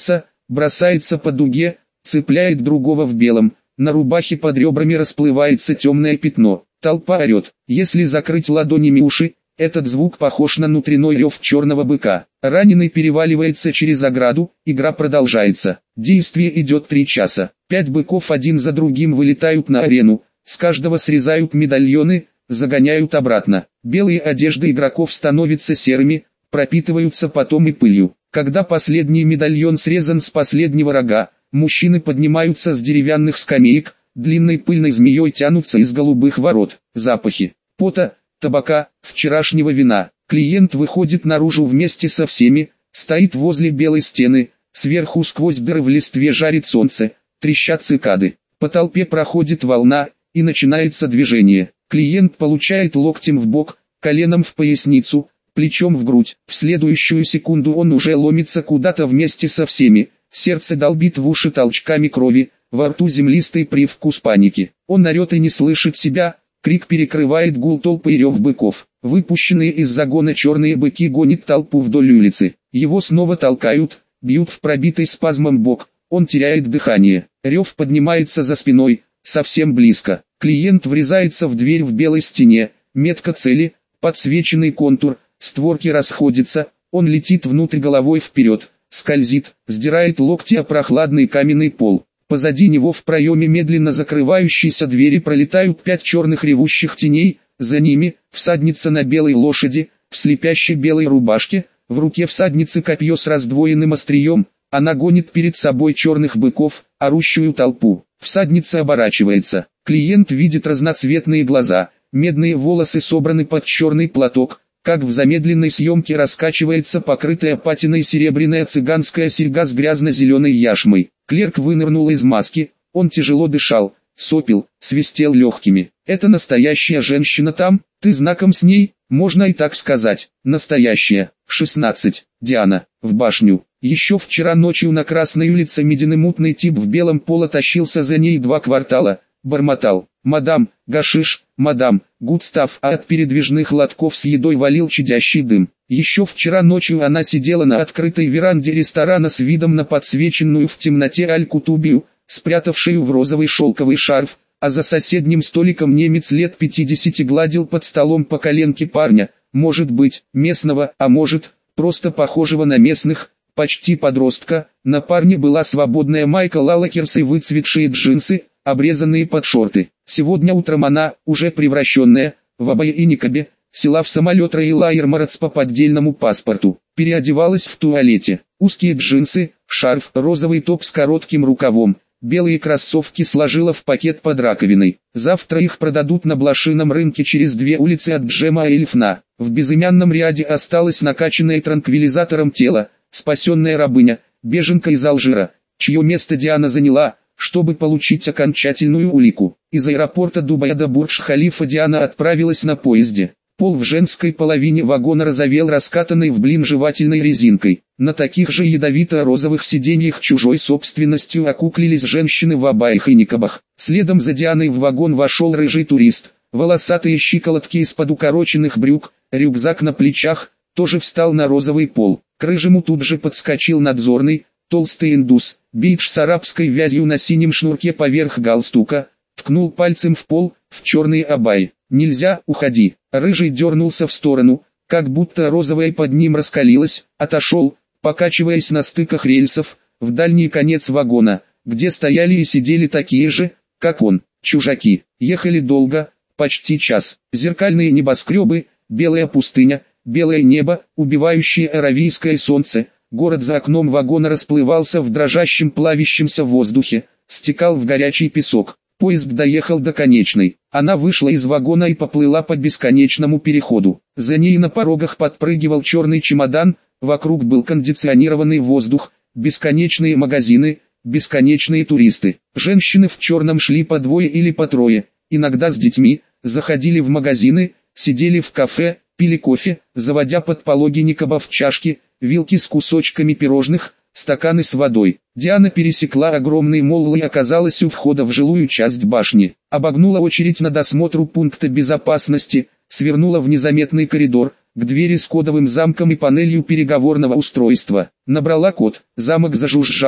бросается по дуге, цепляет другого в белом, на рубахе под ребрами расплывается темное пятно. Толпа орет. Если закрыть ладонями уши, этот звук похож на внутренний рев черного быка. Раненый переваливается через ограду, игра продолжается. Действие идет 3 часа. 5 быков один за другим вылетают на арену, с каждого срезают медальоны, загоняют обратно. Белые одежды игроков становятся серыми, пропитываются потом и пылью. Когда последний медальон срезан с последнего рога, мужчины поднимаются с деревянных скамеек, длинной пыльной змеей тянутся из голубых ворот. Запахи пота, табака, вчерашнего вина. Клиент выходит наружу вместе со всеми, стоит возле белой стены, сверху сквозь дыры в листве жарит солнце, трещат цикады. По толпе проходит волна, и начинается движение. Клиент получает локтем в бок, коленом в поясницу, плечом в грудь. В следующую секунду он уже ломится куда-то вместе со всеми. Сердце долбит в уши толчками крови, во рту землистый привкус паники. Он орет и не слышит себя, крик перекрывает гул толпы и рев быков. Выпущенные из загона черные быки гонят толпу вдоль улицы. Его снова толкают, бьют в пробитый спазмом бок, он теряет дыхание. Рев поднимается за спиной, совсем близко. Клиент врезается в дверь в белой стене, метка цели, подсвеченный контур, створки расходятся, он летит внутрь головой вперед, скользит, сдирает локти о прохладный каменный пол. Позади него в проеме медленно закрывающейся двери пролетают 5 черных ревущих теней, за ними всадница на белой лошади, в слепящей белой рубашке, в руке всадницы копье с раздвоенным острием, она гонит перед собой черных быков, орущую толпу. Всадница оборачивается, клиент видит разноцветные глаза, медные волосы собраны под черный платок, как в замедленной съемке раскачивается покрытая патиной серебряная цыганская серьга с грязно-зеленой яшмой. Клерк вынырнул из маски, он тяжело дышал, сопел, свистел легкими. «Это настоящая женщина там? Ты знаком с ней?» «Можно и так сказать. Настоящая. 16. Диана. В башню». Еще вчера ночью на Красной улице медный мутный тип в белом поло тащился за ней 2 квартала, бормотал: «Мадам, гашиш, мадам, гудстав», а от передвижных лотков с едой валил чадящий дым. Еще вчера ночью она сидела на открытой веранде ресторана с видом на подсвеченную в темноте Аль-Кутубию, спрятавшую в розовый шелковый шарф, а за соседним столиком немец лет 50 гладил под столом по коленке парня, может быть, местного, а может, просто похожего на местных, почти подростка. На парне была свободная майка лалакерс и выцветшие джинсы, обрезанные под шорты. Сегодня утром она, уже превращенная, в абайе и никабе, села в самолет Рейла Эмирейтс по поддельному паспорту, переодевалась в туалете. Узкие джинсы, шарф, розовый топ с коротким рукавом, белые кроссовки сложила в пакет под раковиной. Завтра их продадут на блошином рынке через 2 улицы от Джема Эльфна. В безымянном ряде осталось накачанное транквилизатором тело, спасенная рабыня, беженка из Алжира, чье место Диана заняла, чтобы получить окончательную улику. Из аэропорта Дубая до Бурдж-Халифа Диана отправилась на поезде. Пол в женской половине вагона розовел раскатанной в блин жевательной резинкой. На таких же ядовито-розовых сиденьях чужой собственностью окуклились женщины в абаях и никабах. Следом за Дианой в вагон вошел рыжий турист. Волосатые щиколотки из-под укороченных брюк, рюкзак на плечах, тоже встал на розовый пол. К рыжему тут же подскочил надзорный, толстый индус, бейдж с арабской вязью на синем шнурке поверх галстука, ткнул пальцем в пол, в черные абайи. «Нельзя, уходи». Рыжий дернулся в сторону, как будто розовая под ним раскалилась, отошел, покачиваясь на стыках рельсов, в дальний конец вагона, где стояли и сидели такие же, как он, чужаки. Ехали долго, почти час. Зеркальные небоскребы, белая пустыня, белое небо, убивающее аравийское солнце. Город за окном вагона расплывался в дрожащем плавящемся воздухе, стекал в горячий песок. Поезд доехал до конечной. Она вышла из вагона и поплыла по бесконечному переходу. За ней на порогах подпрыгивал черный чемодан, вокруг был кондиционированный воздух, бесконечные магазины, бесконечные туристы. Женщины в черном шли по 2 или по 3, иногда с детьми, заходили в магазины, сидели в кафе, пили кофе, заводя под пологи никабов чашки, вилки с кусочками пирожных, стаканы с водой. Диана пересекла огромный молл и оказалась у входа в жилую часть башни. Обогнула очередь на досмотру пункта безопасности, свернула в незаметный коридор, к двери с кодовым замком и панелью переговорного устройства. Набрала код, замок зажужжал,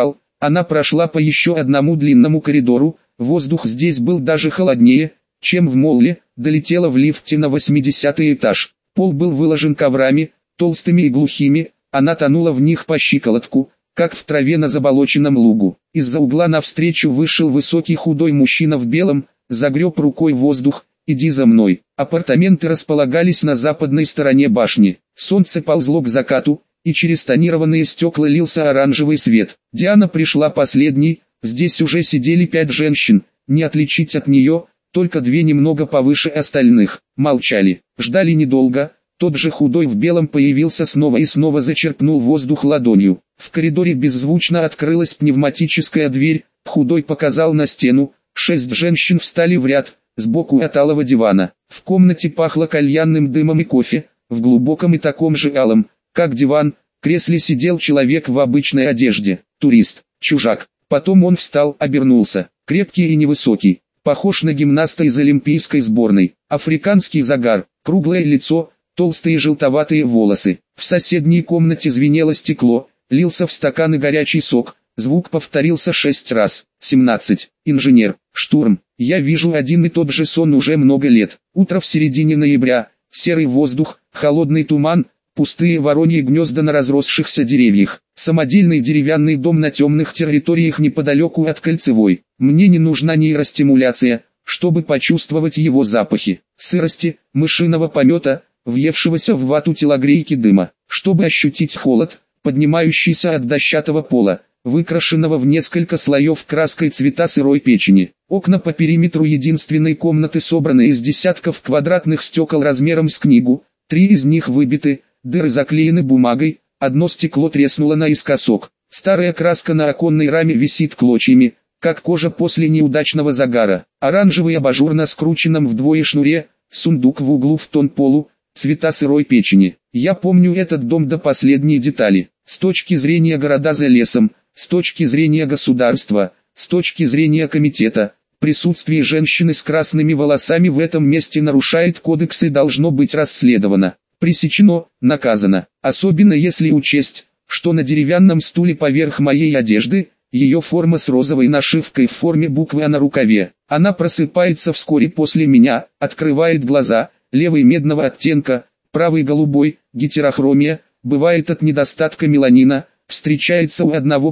Она прошла по еще одному длинному коридору, воздух здесь был даже холоднее, чем в молле, долетела в лифте на 80-й этаж. Пол был выложен коврами, толстыми и глухими, она тонула в них по щиколотку, как в траве на заболоченном лугу. Из-за угла навстречу вышел высокий худой мужчина в белом, загреб рукой воздух. «Иди за мной». Апартаменты располагались на западной стороне башни. Солнце ползло к закату, и через тонированные стекла лился оранжевый свет. Диана пришла последней, здесь уже сидели 5 женщин, не отличить от нее, только 2 немного повыше остальных. Молчали, ждали недолго, тот же худой в белом появился снова и снова зачерпнул воздух ладонью. В коридоре беззвучно открылась пневматическая дверь, худой показал на стену, 6 женщин встали в ряд, сбоку от алого дивана. В комнате пахло кальянным дымом и кофе, в глубоком и таком же алом, как диван, кресле сидел человек в обычной одежде, турист, чужак. Потом он встал, обернулся, крепкий и невысокий, похож на гимнаста из олимпийской сборной, африканский загар, круглое лицо, толстые желтоватые волосы. В соседней комнате звенело стекло, лился в стаканы горячий сок, звук повторился 6 раз. 17. Инженер, штурм. Я вижу один и тот же сон уже много лет. Утро в середине ноября, серый воздух, холодный туман, пустые вороньи гнезда на разросшихся деревьях. Самодельный деревянный дом на темных территориях неподалеку от Кольцевой. Мне не нужна нейростимуляция, чтобы почувствовать его запахи. Сырости, мышиного помета, въевшегося в вату телогрейки дыма. Чтобы ощутить холод, поднимающийся от дощатого пола, выкрашенного в несколько слоев краской цвета сырой печени. Окна по периметру единственной комнаты собраны из десятков квадратных стекол размером с книгу, 3 из них выбиты, дыры заклеены бумагой, одно стекло треснуло наискосок. Старая краска на оконной раме висит клочьями, как кожа после неудачного загара. Оранжевый абажур на скрученном вдвое шнуре, сундук в углу в тон полу, цвета сырой печени. Я помню этот дом до последней детали. С точки зрения города за лесом, с точки зрения государства, с точки зрения комитета, присутствие женщины с красными волосами в этом месте нарушает кодекс и должно быть расследовано, пресечено, наказано. Особенно если учесть, что на деревянном стуле поверх моей одежды, ее форма с розовой нашивкой в форме буквы «А» на рукаве. Она просыпается вскоре после меня, открывает глаза, левый медного оттенка, правый голубой, гетерохромия, бывает от недостатка меланина, встречается у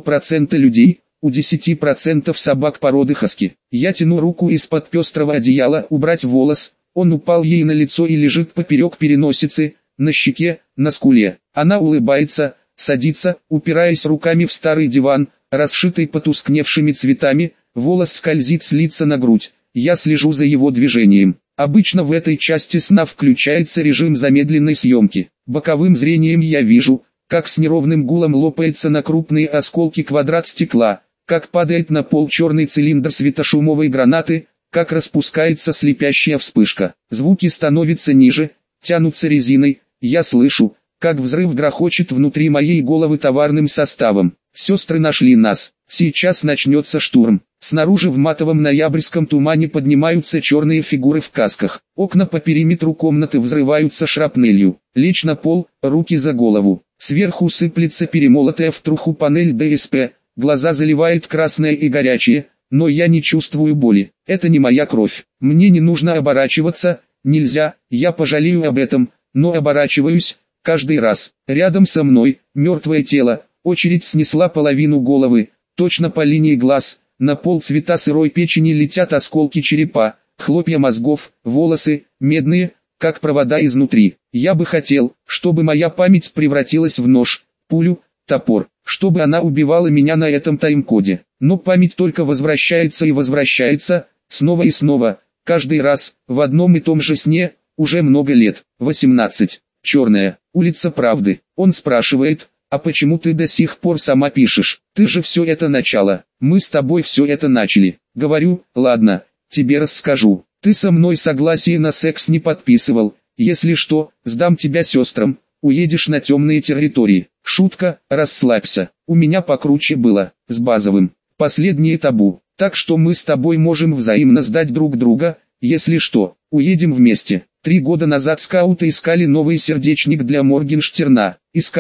1% людей, у 10% собак породы хаски. Я тяну руку из-под пестрого одеяла убрать волос, он упал ей на лицо и лежит поперек переносицы, на щеке, на скуле. Она улыбается, садится, упираясь руками в старый диван, расшитый потускневшими цветами, волос скользит с лица на грудь. Я слежу за его движением. Обычно в этой части сна включается режим замедленной съемки. Боковым зрением я вижу, как с неровным гулом лопается на крупные осколки квадрат стекла, как падает на пол черный цилиндр светошумовой гранаты, как распускается слепящая вспышка. Звуки становятся ниже, тянутся резиной, я слышу, как взрыв грохочет внутри моей головы товарным составом. Сестры нашли нас, сейчас начнется штурм. Снаружи в матовом ноябрьском тумане поднимаются черные фигуры в касках. Окна по периметру комнаты взрываются шрапнелью. Лечь на пол, руки за голову. Сверху сыплется перемолотая в труху панель ДСП. Глаза заливает красное и горячее, но я не чувствую боли. Это не моя кровь. Мне не нужно оборачиваться, нельзя, я пожалею об этом, но оборачиваюсь, каждый раз. Рядом со мной, мертвое тело, очередь снесла половину головы, точно по линии глаз. На пол цвета сырой печени летят осколки черепа, хлопья мозгов, волосы, медные, как провода изнутри. Я бы хотел, чтобы моя память превратилась в нож, пулю, топор, чтобы она убивала меня на этом тайм-коде. Но память только возвращается и возвращается, снова и снова, каждый раз, в одном и том же сне, уже много лет. 18. Черная, улица Правды. Он спрашивает, а почему ты до сих пор сама пишешь? Ты же все это начала. Мы с тобой все это начали. Говорю, ладно, тебе расскажу. Ты со мной согласие на секс не подписывал. Если что, сдам тебя сестрам. Уедешь на темные территории. Шутка, расслабься. У меня покруче было, с базовым. Последнее табу. Так что мы с тобой можем взаимно сдать друг друга, если что. Уедем вместе. 3 года назад скауты искали новый сердечник для Моргенштерна. Искали,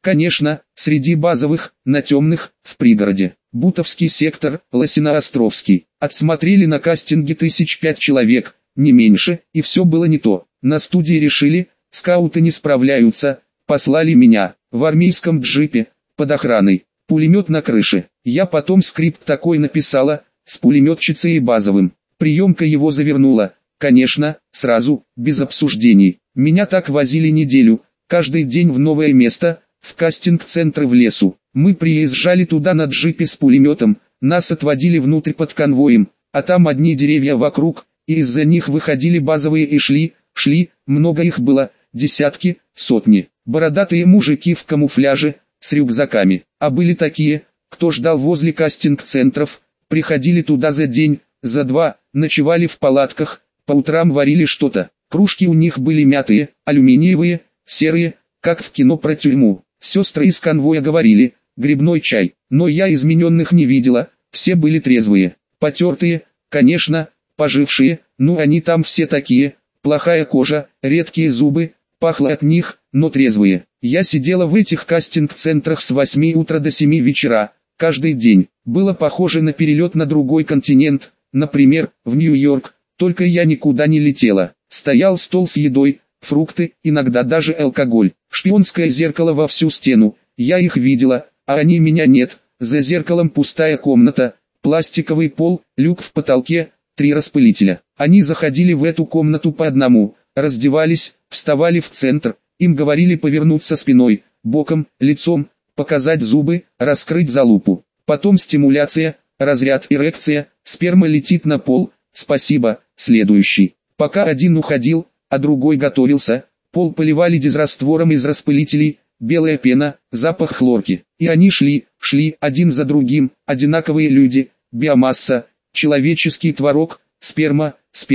Конечно, среди базовых, на темных, в пригороде. Бутовский сектор, Лосино-Островский. Отсмотрели на кастинге 1005 человек, не меньше, и все было не то. На студии решили, скауты не справляются, послали меня, в армейском джипе, под охраной, пулемет на крыше. Я потом скрипт такой написала, с пулеметчицей и базовым. Приемка его завернула, конечно, сразу, без обсуждений. Меня так возили неделю, каждый день в новое место, в кастинг-центры в лесу. Мы приезжали туда на джипе с пулеметом, нас отводили внутрь под конвоем, а там одни деревья вокруг, и из-за них выходили базовые и шли, много их было, десятки, сотни. Бородатые мужики в камуфляже, с рюкзаками. А были такие, кто ждал возле кастинг-центров, приходили туда за день, за два, ночевали в палатках, по утрам варили что-то. Кружки у них были мятые, алюминиевые, серые, как в кино про тюрьму. Сестры из конвоя говорили, грибной чай, но я измененных не видела, все были трезвые, потертые, конечно, пожившие, ну они там все такие, плохая кожа, редкие зубы, пахло от них, но трезвые. Я сидела в этих кастинг-центрах с 8 утра до 7 вечера, каждый день. Было похоже на перелет на другой континент, например, в Нью-Йорк, только я никуда не летела. Стоял стол с едой, фрукты, иногда даже алкоголь. Шпионское зеркало во всю стену, я их видела, а они меня нет. За зеркалом пустая комната, пластиковый пол, люк в потолке, 3 распылителя. Они заходили в эту комнату по одному, раздевались, вставали в центр, им говорили повернуться спиной, боком, лицом, показать зубы, раскрыть залупу. Потом стимуляция, разряд, эрекция, сперма летит на пол, спасибо, следующий. Пока один уходил, а другой готовился, пол поливали дезраствором из распылителей, белая пена, запах хлорки. И они шли, один за другим, одинаковые люди, биомасса, человеческий творог, сперма.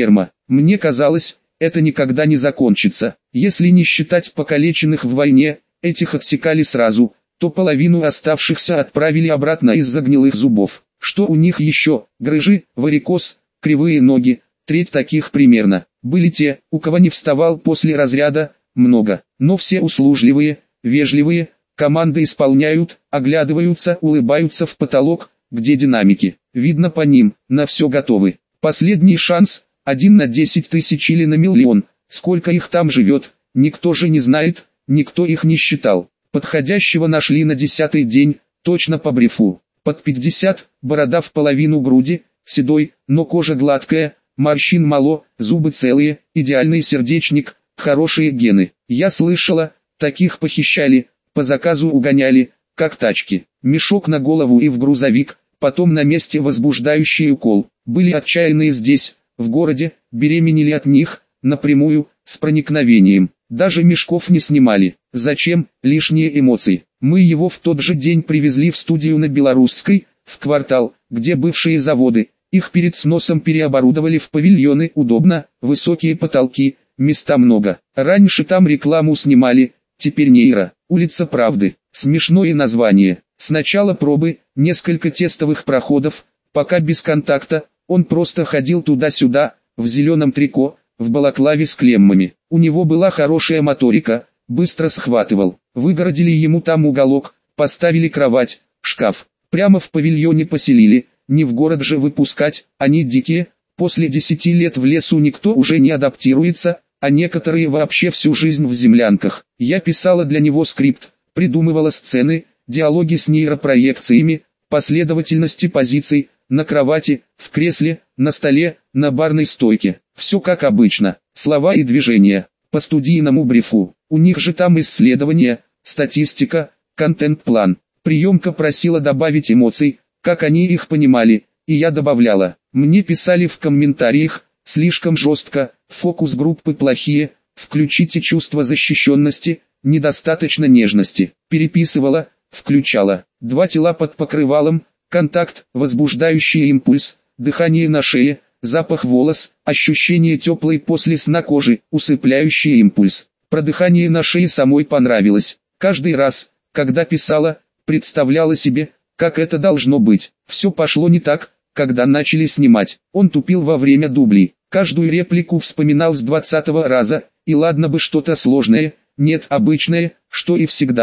Мне казалось, это никогда не закончится. Если не считать покалеченных в войне, этих отсекали сразу, то половину оставшихся отправили обратно из-за гнилых зубов. Что у них еще? Грыжи, варикоз, кривые ноги, треть таких примерно. Были те, у кого не вставал после разряда, много, но все услужливые, вежливые, команды исполняют, оглядываются, улыбаются в потолок, где динамики. Видно по ним, на все готовы. Последний шанс, 1 на 10 тысяч или на миллион. Сколько их там живет, никто же не знает, никто их не считал. Подходящего нашли на 10-й день, точно по брифу. Под 50, борода в половину груди, седой, но кожа гладкая, морщин мало, зубы целые, идеальный сердечник, хорошие гены. Я слышала, таких похищали, по заказу угоняли, как тачки. Мешок на голову и в грузовик, потом на месте возбуждающий укол. Были отчаянные здесь, в городе, беременели от них, напрямую, с проникновением. Даже мешков не снимали. Зачем? Лишние эмоции. Мы его в тот же день привезли в студию на Белорусской, в квартал, где бывшие заводы. Их перед сносом переоборудовали в павильоны, удобно, высокие потолки, места много. Раньше там рекламу снимали, теперь нейро. Улица Правды. Смешное название. Сначала пробы, несколько тестовых проходов, пока без контакта, он просто ходил туда-сюда, в зеленом трико, в балаклаве с клеммами. У него была хорошая моторика, быстро схватывал. Выгородили ему там уголок, поставили кровать, шкаф. Прямо в павильоне поселили, не в город же выпускать, они дикие. После 10 лет в лесу никто уже не адаптируется, а некоторые вообще всю жизнь в землянках. Я писала для него скрипт, придумывала сцены, диалоги с нейропроекциями, последовательности позиций, на кровати, в кресле, на столе, на барной стойке. Все как обычно, слова и движения, по студийному брифу. У них же там исследования, статистика, контент-план. Приемка просила добавить эмоций, как они их понимали, и я добавляла. Мне писали в комментариях, слишком жестко, фокус-группы плохие, включите чувство защищенности, недостаточно нежности. Переписывала, включала. 2 тела под покрывалом, контакт, возбуждающий импульс, дыхание на шее, запах волос, ощущение теплой после сна кожи, усыпляющий импульс. Про дыхание на шее самой понравилось. Каждый раз, когда писала, представляла себе, как это должно быть. Все пошло не так, когда начали снимать. Он тупил во время дублей. Каждую реплику вспоминал с 20-го раза, и ладно бы что-то сложное, нет, обычное, что и всегда.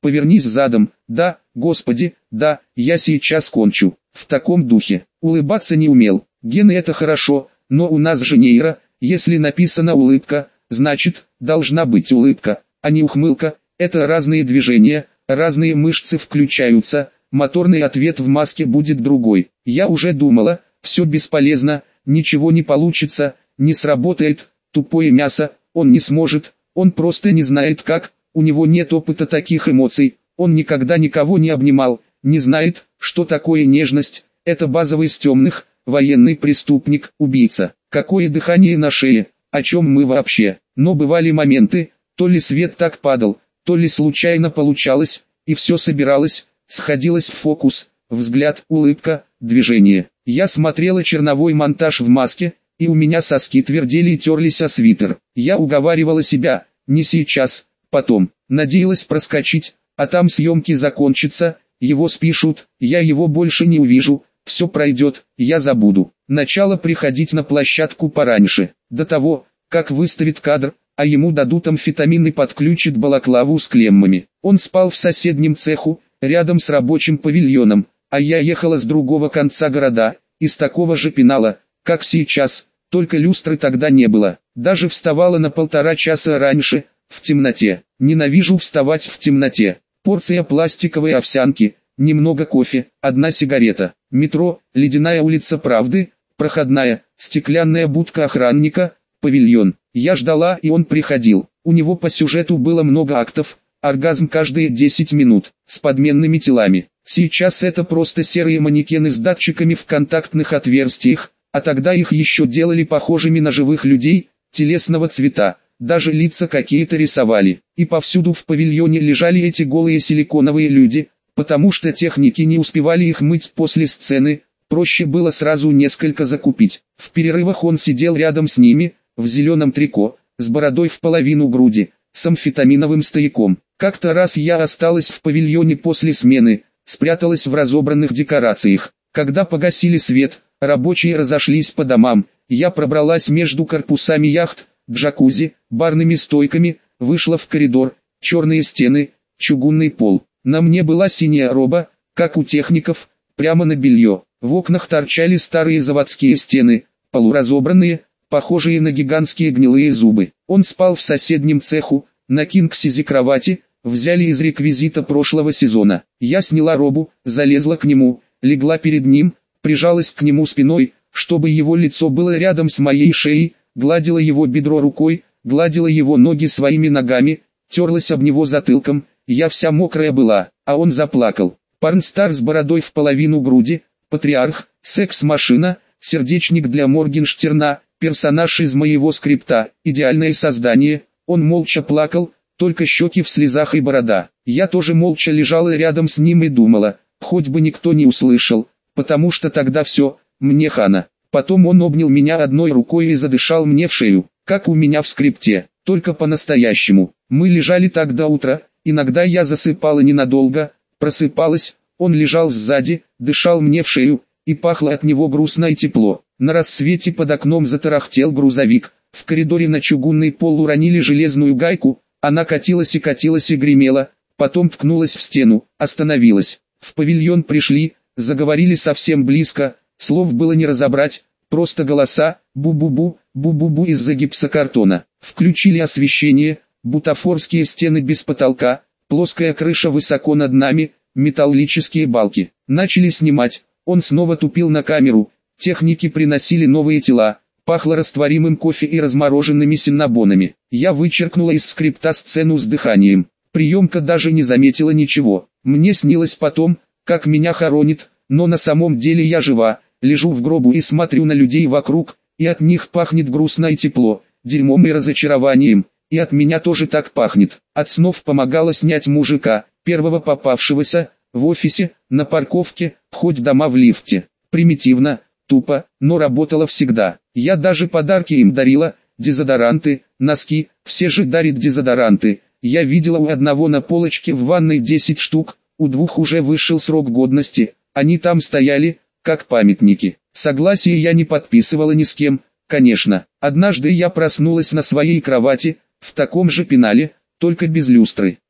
Повернись задом, да, Господи, да, я сейчас кончу. В таком духе. Улыбаться не умел. Гены это хорошо, но у нас же нейро, если написано улыбка, значит, должна быть улыбка, а не ухмылка. Это разные движения, разные мышцы включаются, моторный ответ в маске будет другой. Я уже думала, все бесполезно, ничего не получится, не сработает, тупое мясо, он не сможет, он просто не знает как, у него нет опыта таких эмоций, он никогда никого не обнимал, не знает, что такое нежность, это базовый из темных, военный преступник, убийца. Какое дыхание на шее, о чем мы вообще? Но бывали моменты, то ли свет так падал, то ли случайно получалось, и все собиралось, сходилось в фокус, взгляд, улыбка, движение. Я смотрела черновой монтаж в маске, и у меня соски твердели и терлись о свитер. Я уговаривала себя, не сейчас, потом. Надеялась проскочить, а там съемки закончатся, его спишут, я его больше не увижу, все пройдет, я забуду. Начало приходить на площадку пораньше, до того, как выставит кадр, а ему дадут амфетамин и подключат балаклаву с клеммами. Он спал в соседнем цеху, рядом с рабочим павильоном, а я ехала с другого конца города, из такого же пенала, как сейчас, только люстры тогда не было. Даже вставала на 1,5 часа раньше, в темноте. Ненавижу вставать в темноте. Порция пластиковой овсянки, немного кофе, 1 сигарета. Метро, Ледяная улица Правды, проходная, стеклянная будка охранника, павильон. Я ждала, и он приходил. У него по сюжету было много актов, оргазм каждые 10 минут, с подменными телами. Сейчас это просто серые манекены с датчиками в контактных отверстиях, а тогда их еще делали похожими на живых людей, телесного цвета, даже лица какие-то рисовали. И повсюду в павильоне лежали эти голые силиконовые люди, потому что техники не успевали их мыть после сцены, проще было сразу несколько закупить. В перерывах он сидел рядом с ними, в зеленом трико, с бородой в половину груди, с амфетаминовым стояком. Как-то раз я осталась в павильоне после смены, спряталась в разобранных декорациях. Когда погасили свет, рабочие разошлись по домам, я пробралась между корпусами яхт, джакузи, барными стойками, вышла в коридор, черные стены, чугунный пол. На мне была синяя роба, как у техников, прямо на белье. В окнах торчали старые заводские стены, полуразобранные, похожие на гигантские гнилые зубы. Он спал в соседнем цеху, на кинг-сайзе кровати, взяли из реквизита прошлого сезона. Я сняла робу, залезла к нему, легла перед ним, прижалась к нему спиной, чтобы его лицо было рядом с моей шеей, гладила его бедро рукой, гладила его ноги своими ногами, терлась об него затылком, я вся мокрая была, а он заплакал. Порнстар с бородой в половину груди, патриарх, секс-машина, сердечник для Моргенштерна, персонаж из моего скрипта, идеальное создание. Он молча плакал, только щеки в слезах и борода. Я тоже молча лежала рядом с ним и думала, хоть бы никто не услышал, потому что тогда все, мне хана. Потом он обнял меня одной рукой и задышал мне в шею, как у меня в скрипте, только по-настоящему. Мы лежали так до утра, иногда я засыпала ненадолго, просыпалась, он лежал сзади, дышал мне в шею, и пахло от него грустно и тепло. На рассвете под окном затарахтел грузовик, в коридоре на чугунный пол уронили железную гайку, она катилась и гремела, потом ткнулась в стену, остановилась. В павильон пришли, заговорили совсем близко, слов было не разобрать, просто голоса, бу-бу-бу, бу-бу-бу из-за гипсокартона. Включили освещение, бутафорские стены без потолка, плоская крыша высоко над нами, металлические балки. Начали снимать, он снова тупил на камеру, техники приносили новые тела, пахло растворимым кофе и размороженными синнабонами. Я вычеркнула из скрипта сцену с дыханием. Приемка даже не заметила ничего. Мне снилось потом, как меня хоронит, но на самом деле я жива, лежу в гробу и смотрю на людей вокруг, и от них пахнет грустно и тепло, дерьмом и разочарованием, и от меня тоже так пахнет. От снов помогало снять мужика, первого попавшегося, в офисе, на парковке, хоть дома в лифте. Примитивно, тупо, но работало всегда. Я даже подарки им дарила, дезодоранты, носки, все же дарят дезодоранты. Я видела у одного на полочке в ванной 10 штук, у 2 уже вышел срок годности, они там стояли, как памятники. Согласие я не подписывала ни с кем, конечно. Однажды я проснулась на своей кровати, в таком же пенале, только без люстры.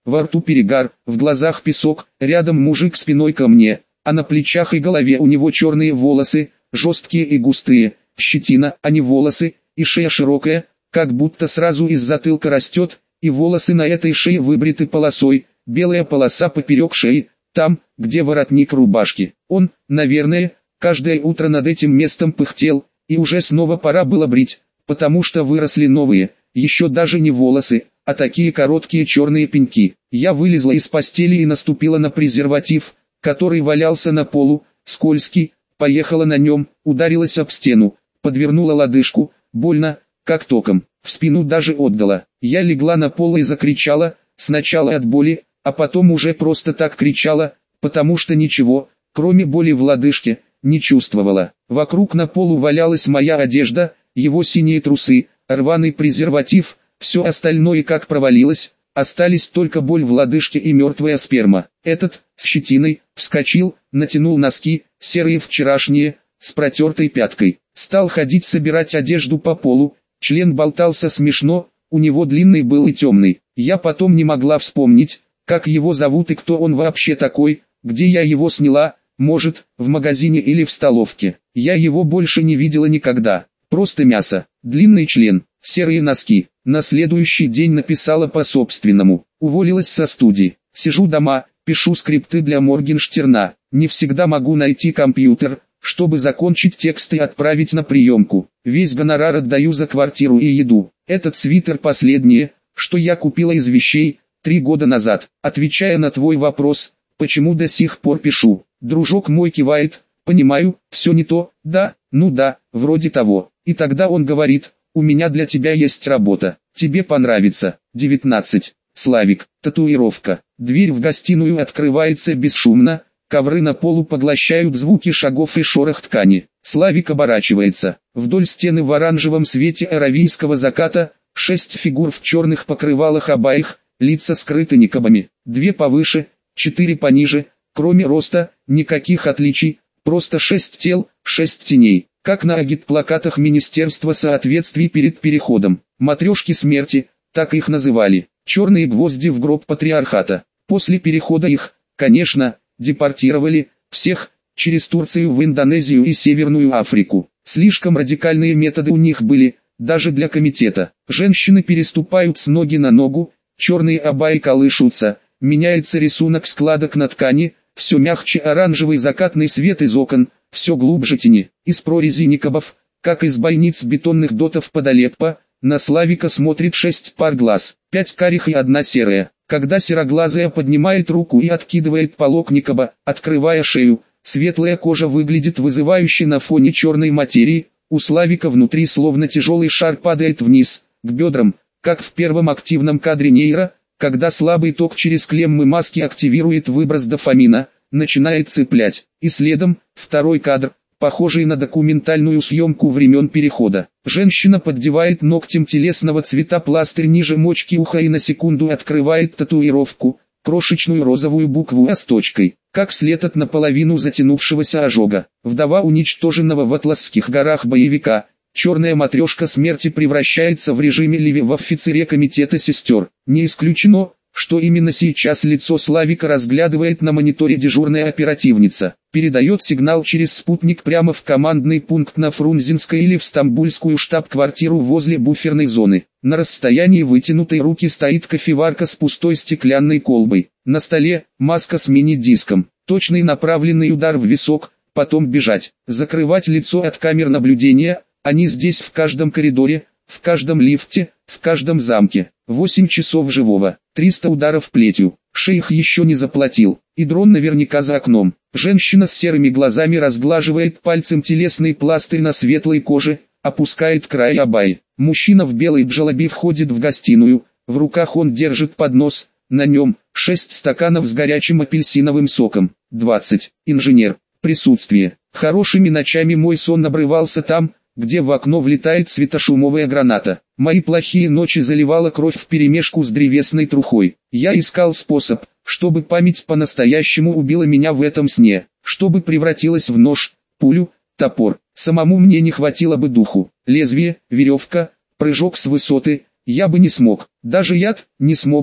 во рту перегар, в глазах песок, рядом мужик спиной ко мне, а на плечах и голове у него черные волосы, жесткие и густые, щетина, а не волосы, и шея широкая, как будто сразу из затылка растет, и волосы на этой шее выбриты полосой, белая полоса поперек шеи, там, где воротник рубашки. Он, наверное, каждое утро над этим местом пыхтел, и уже снова пора было брить, потому что выросли новые, еще даже не волосы, а такие короткие черные пеньки. Я вылезла из постели и наступила на презерватив, который валялся на полу, скользкий, поехала на нем, ударилась об стену, подвернула лодыжку, больно, как током, в спину даже отдала. Я легла на пол и закричала, сначала от боли, а потом уже просто так кричала, потому что ничего, кроме боли в лодыжке, не чувствовала. Вокруг на полу валялась моя одежда, его синие трусы, рваный презерватив, все остальное как провалилось, остались только боль в лодыжке и мертвая сперма. Этот, с щетиной, вскочил, натянул носки, серые вчерашние, с протертой пяткой. Стал ходить собирать одежду по полу, член болтался смешно, у него длинный был и темный. Я потом не могла вспомнить, как его зовут и кто он вообще такой, где я его сняла, может, в магазине или в столовке. Я его больше не видела никогда. Просто мясо, длинный член, серые носки. На следующий день написала по собственному. Уволилась со студии. Сижу дома, пишу скрипты для Моргенштерна. Не всегда могу найти компьютер, чтобы закончить текст и отправить на приемку. Весь гонорар отдаю за квартиру и еду. Этот свитер последнее, что я купила из вещей 3 года назад. Отвечая на твой вопрос, почему до сих пор пишу. Дружок мой кивает, понимаю, все не то, да, ну да, вроде того. И тогда он говорит, у меня для тебя есть работа, тебе понравится. 19. Славик, татуировка. Дверь в гостиную открывается бесшумно, ковры на полу поглощают звуки шагов и шорох ткани. Славик оборачивается. Вдоль стены в оранжевом свете аравийского заката, 6 фигур в черных покрывалах абаях, лица скрыты никабами. 2 повыше, 4 пониже, кроме роста, никаких отличий, просто 6 тел, 6 теней. Как на агитплакатах Министерства соответствий перед переходом. Матрешки смерти, так их называли. Черные гвозди в гроб патриархата. После перехода их, конечно, депортировали, всех, через Турцию в Индонезию и Северную Африку. Слишком радикальные методы у них были, даже для комитета. Женщины переступают с ноги на ногу, черные абайи колышутся, меняется рисунок складок на ткани, все мягче оранжевый закатный свет из окон, все глубже тени. Из прорези никабов, как из бойниц бетонных дотов под Алеппо, на Славика смотрит 6 пар глаз, 5 карих и 1 серая. Когда сероглазая поднимает руку и откидывает полог никаба, открывая шею, светлая кожа выглядит вызывающе на фоне черной материи, у Славика внутри словно тяжелый шар падает вниз, к бедрам, как в первом активном кадре нейро, когда слабый ток через клеммы маски активирует выброс дофамина, начинает цеплять. И следом, второй кадр, похожий на документальную съемку времен перехода. Женщина поддевает ногтем телесного цвета пластырь ниже мочки уха и на секунду открывает татуировку, крошечную розовую букву «А» с точкой, как след от наполовину затянувшегося ожога. Вдова уничтоженного в Атласских горах боевика, черная матрешка смерти превращается в режиме Леви в офицере комитета сестер. Не исключено, что именно сейчас лицо Славика разглядывает на мониторе дежурная оперативница. Передает сигнал через спутник прямо в командный пункт на Фрунзенской или в стамбульскую штаб-квартиру возле буферной зоны. На расстоянии вытянутой руки стоит кофеварка с пустой стеклянной колбой. На столе маска с мини-диском. Точный направленный удар в висок, потом бежать. Закрывать лицо от камер наблюдения, они здесь в каждом коридоре, в каждом лифте, в каждом замке. 8 часов живого, 300 ударов плетью. Шейх еще не заплатил, и дрон наверняка за окном. Женщина с серыми глазами разглаживает пальцем телесный пластырь на светлой коже, опускает край абайи. Мужчина в белой джалаби входит в гостиную, в руках он держит поднос, на нем 6 стаканов с горячим апельсиновым соком. 20. Инженер. Присутствие. Хорошими ночами мой сон обрывался там, где в окно влетает светошумовая граната. Мои плохие ночи заливала кровь вперемешку с древесной трухой. Я искал способ, чтобы память по-настоящему убила меня в этом сне, чтобы превратилась в нож, пулю, топор. Самому мне не хватило бы духу. Лезвие, веревка, прыжок с высоты, я бы не смог. Даже яд, не смог бы.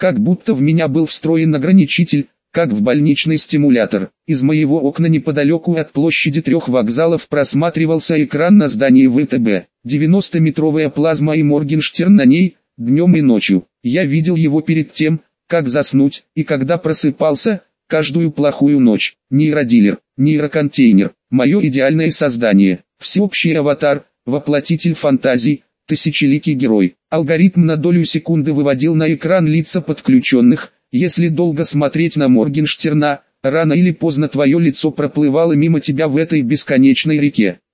Как будто в меня был встроен ограничитель, как в больничный стимулятор. Из моего окна неподалеку от площади 3 вокзалов просматривался экран на здании ВТБ. 90-метровая плазма и Моргенштерн на ней, днем и ночью. Я видел его перед тем, как заснуть, и когда просыпался, каждую плохую ночь. Нейродилер, нейроконтейнер, мое идеальное создание, всеобщий аватар, воплотитель фантазий, тысячеликий герой. Алгоритм на долю секунды выводил на экран лица подключенных. Если долго смотреть на Моргенштерна, рано или поздно твое лицо проплывало мимо тебя в этой бесконечной реке.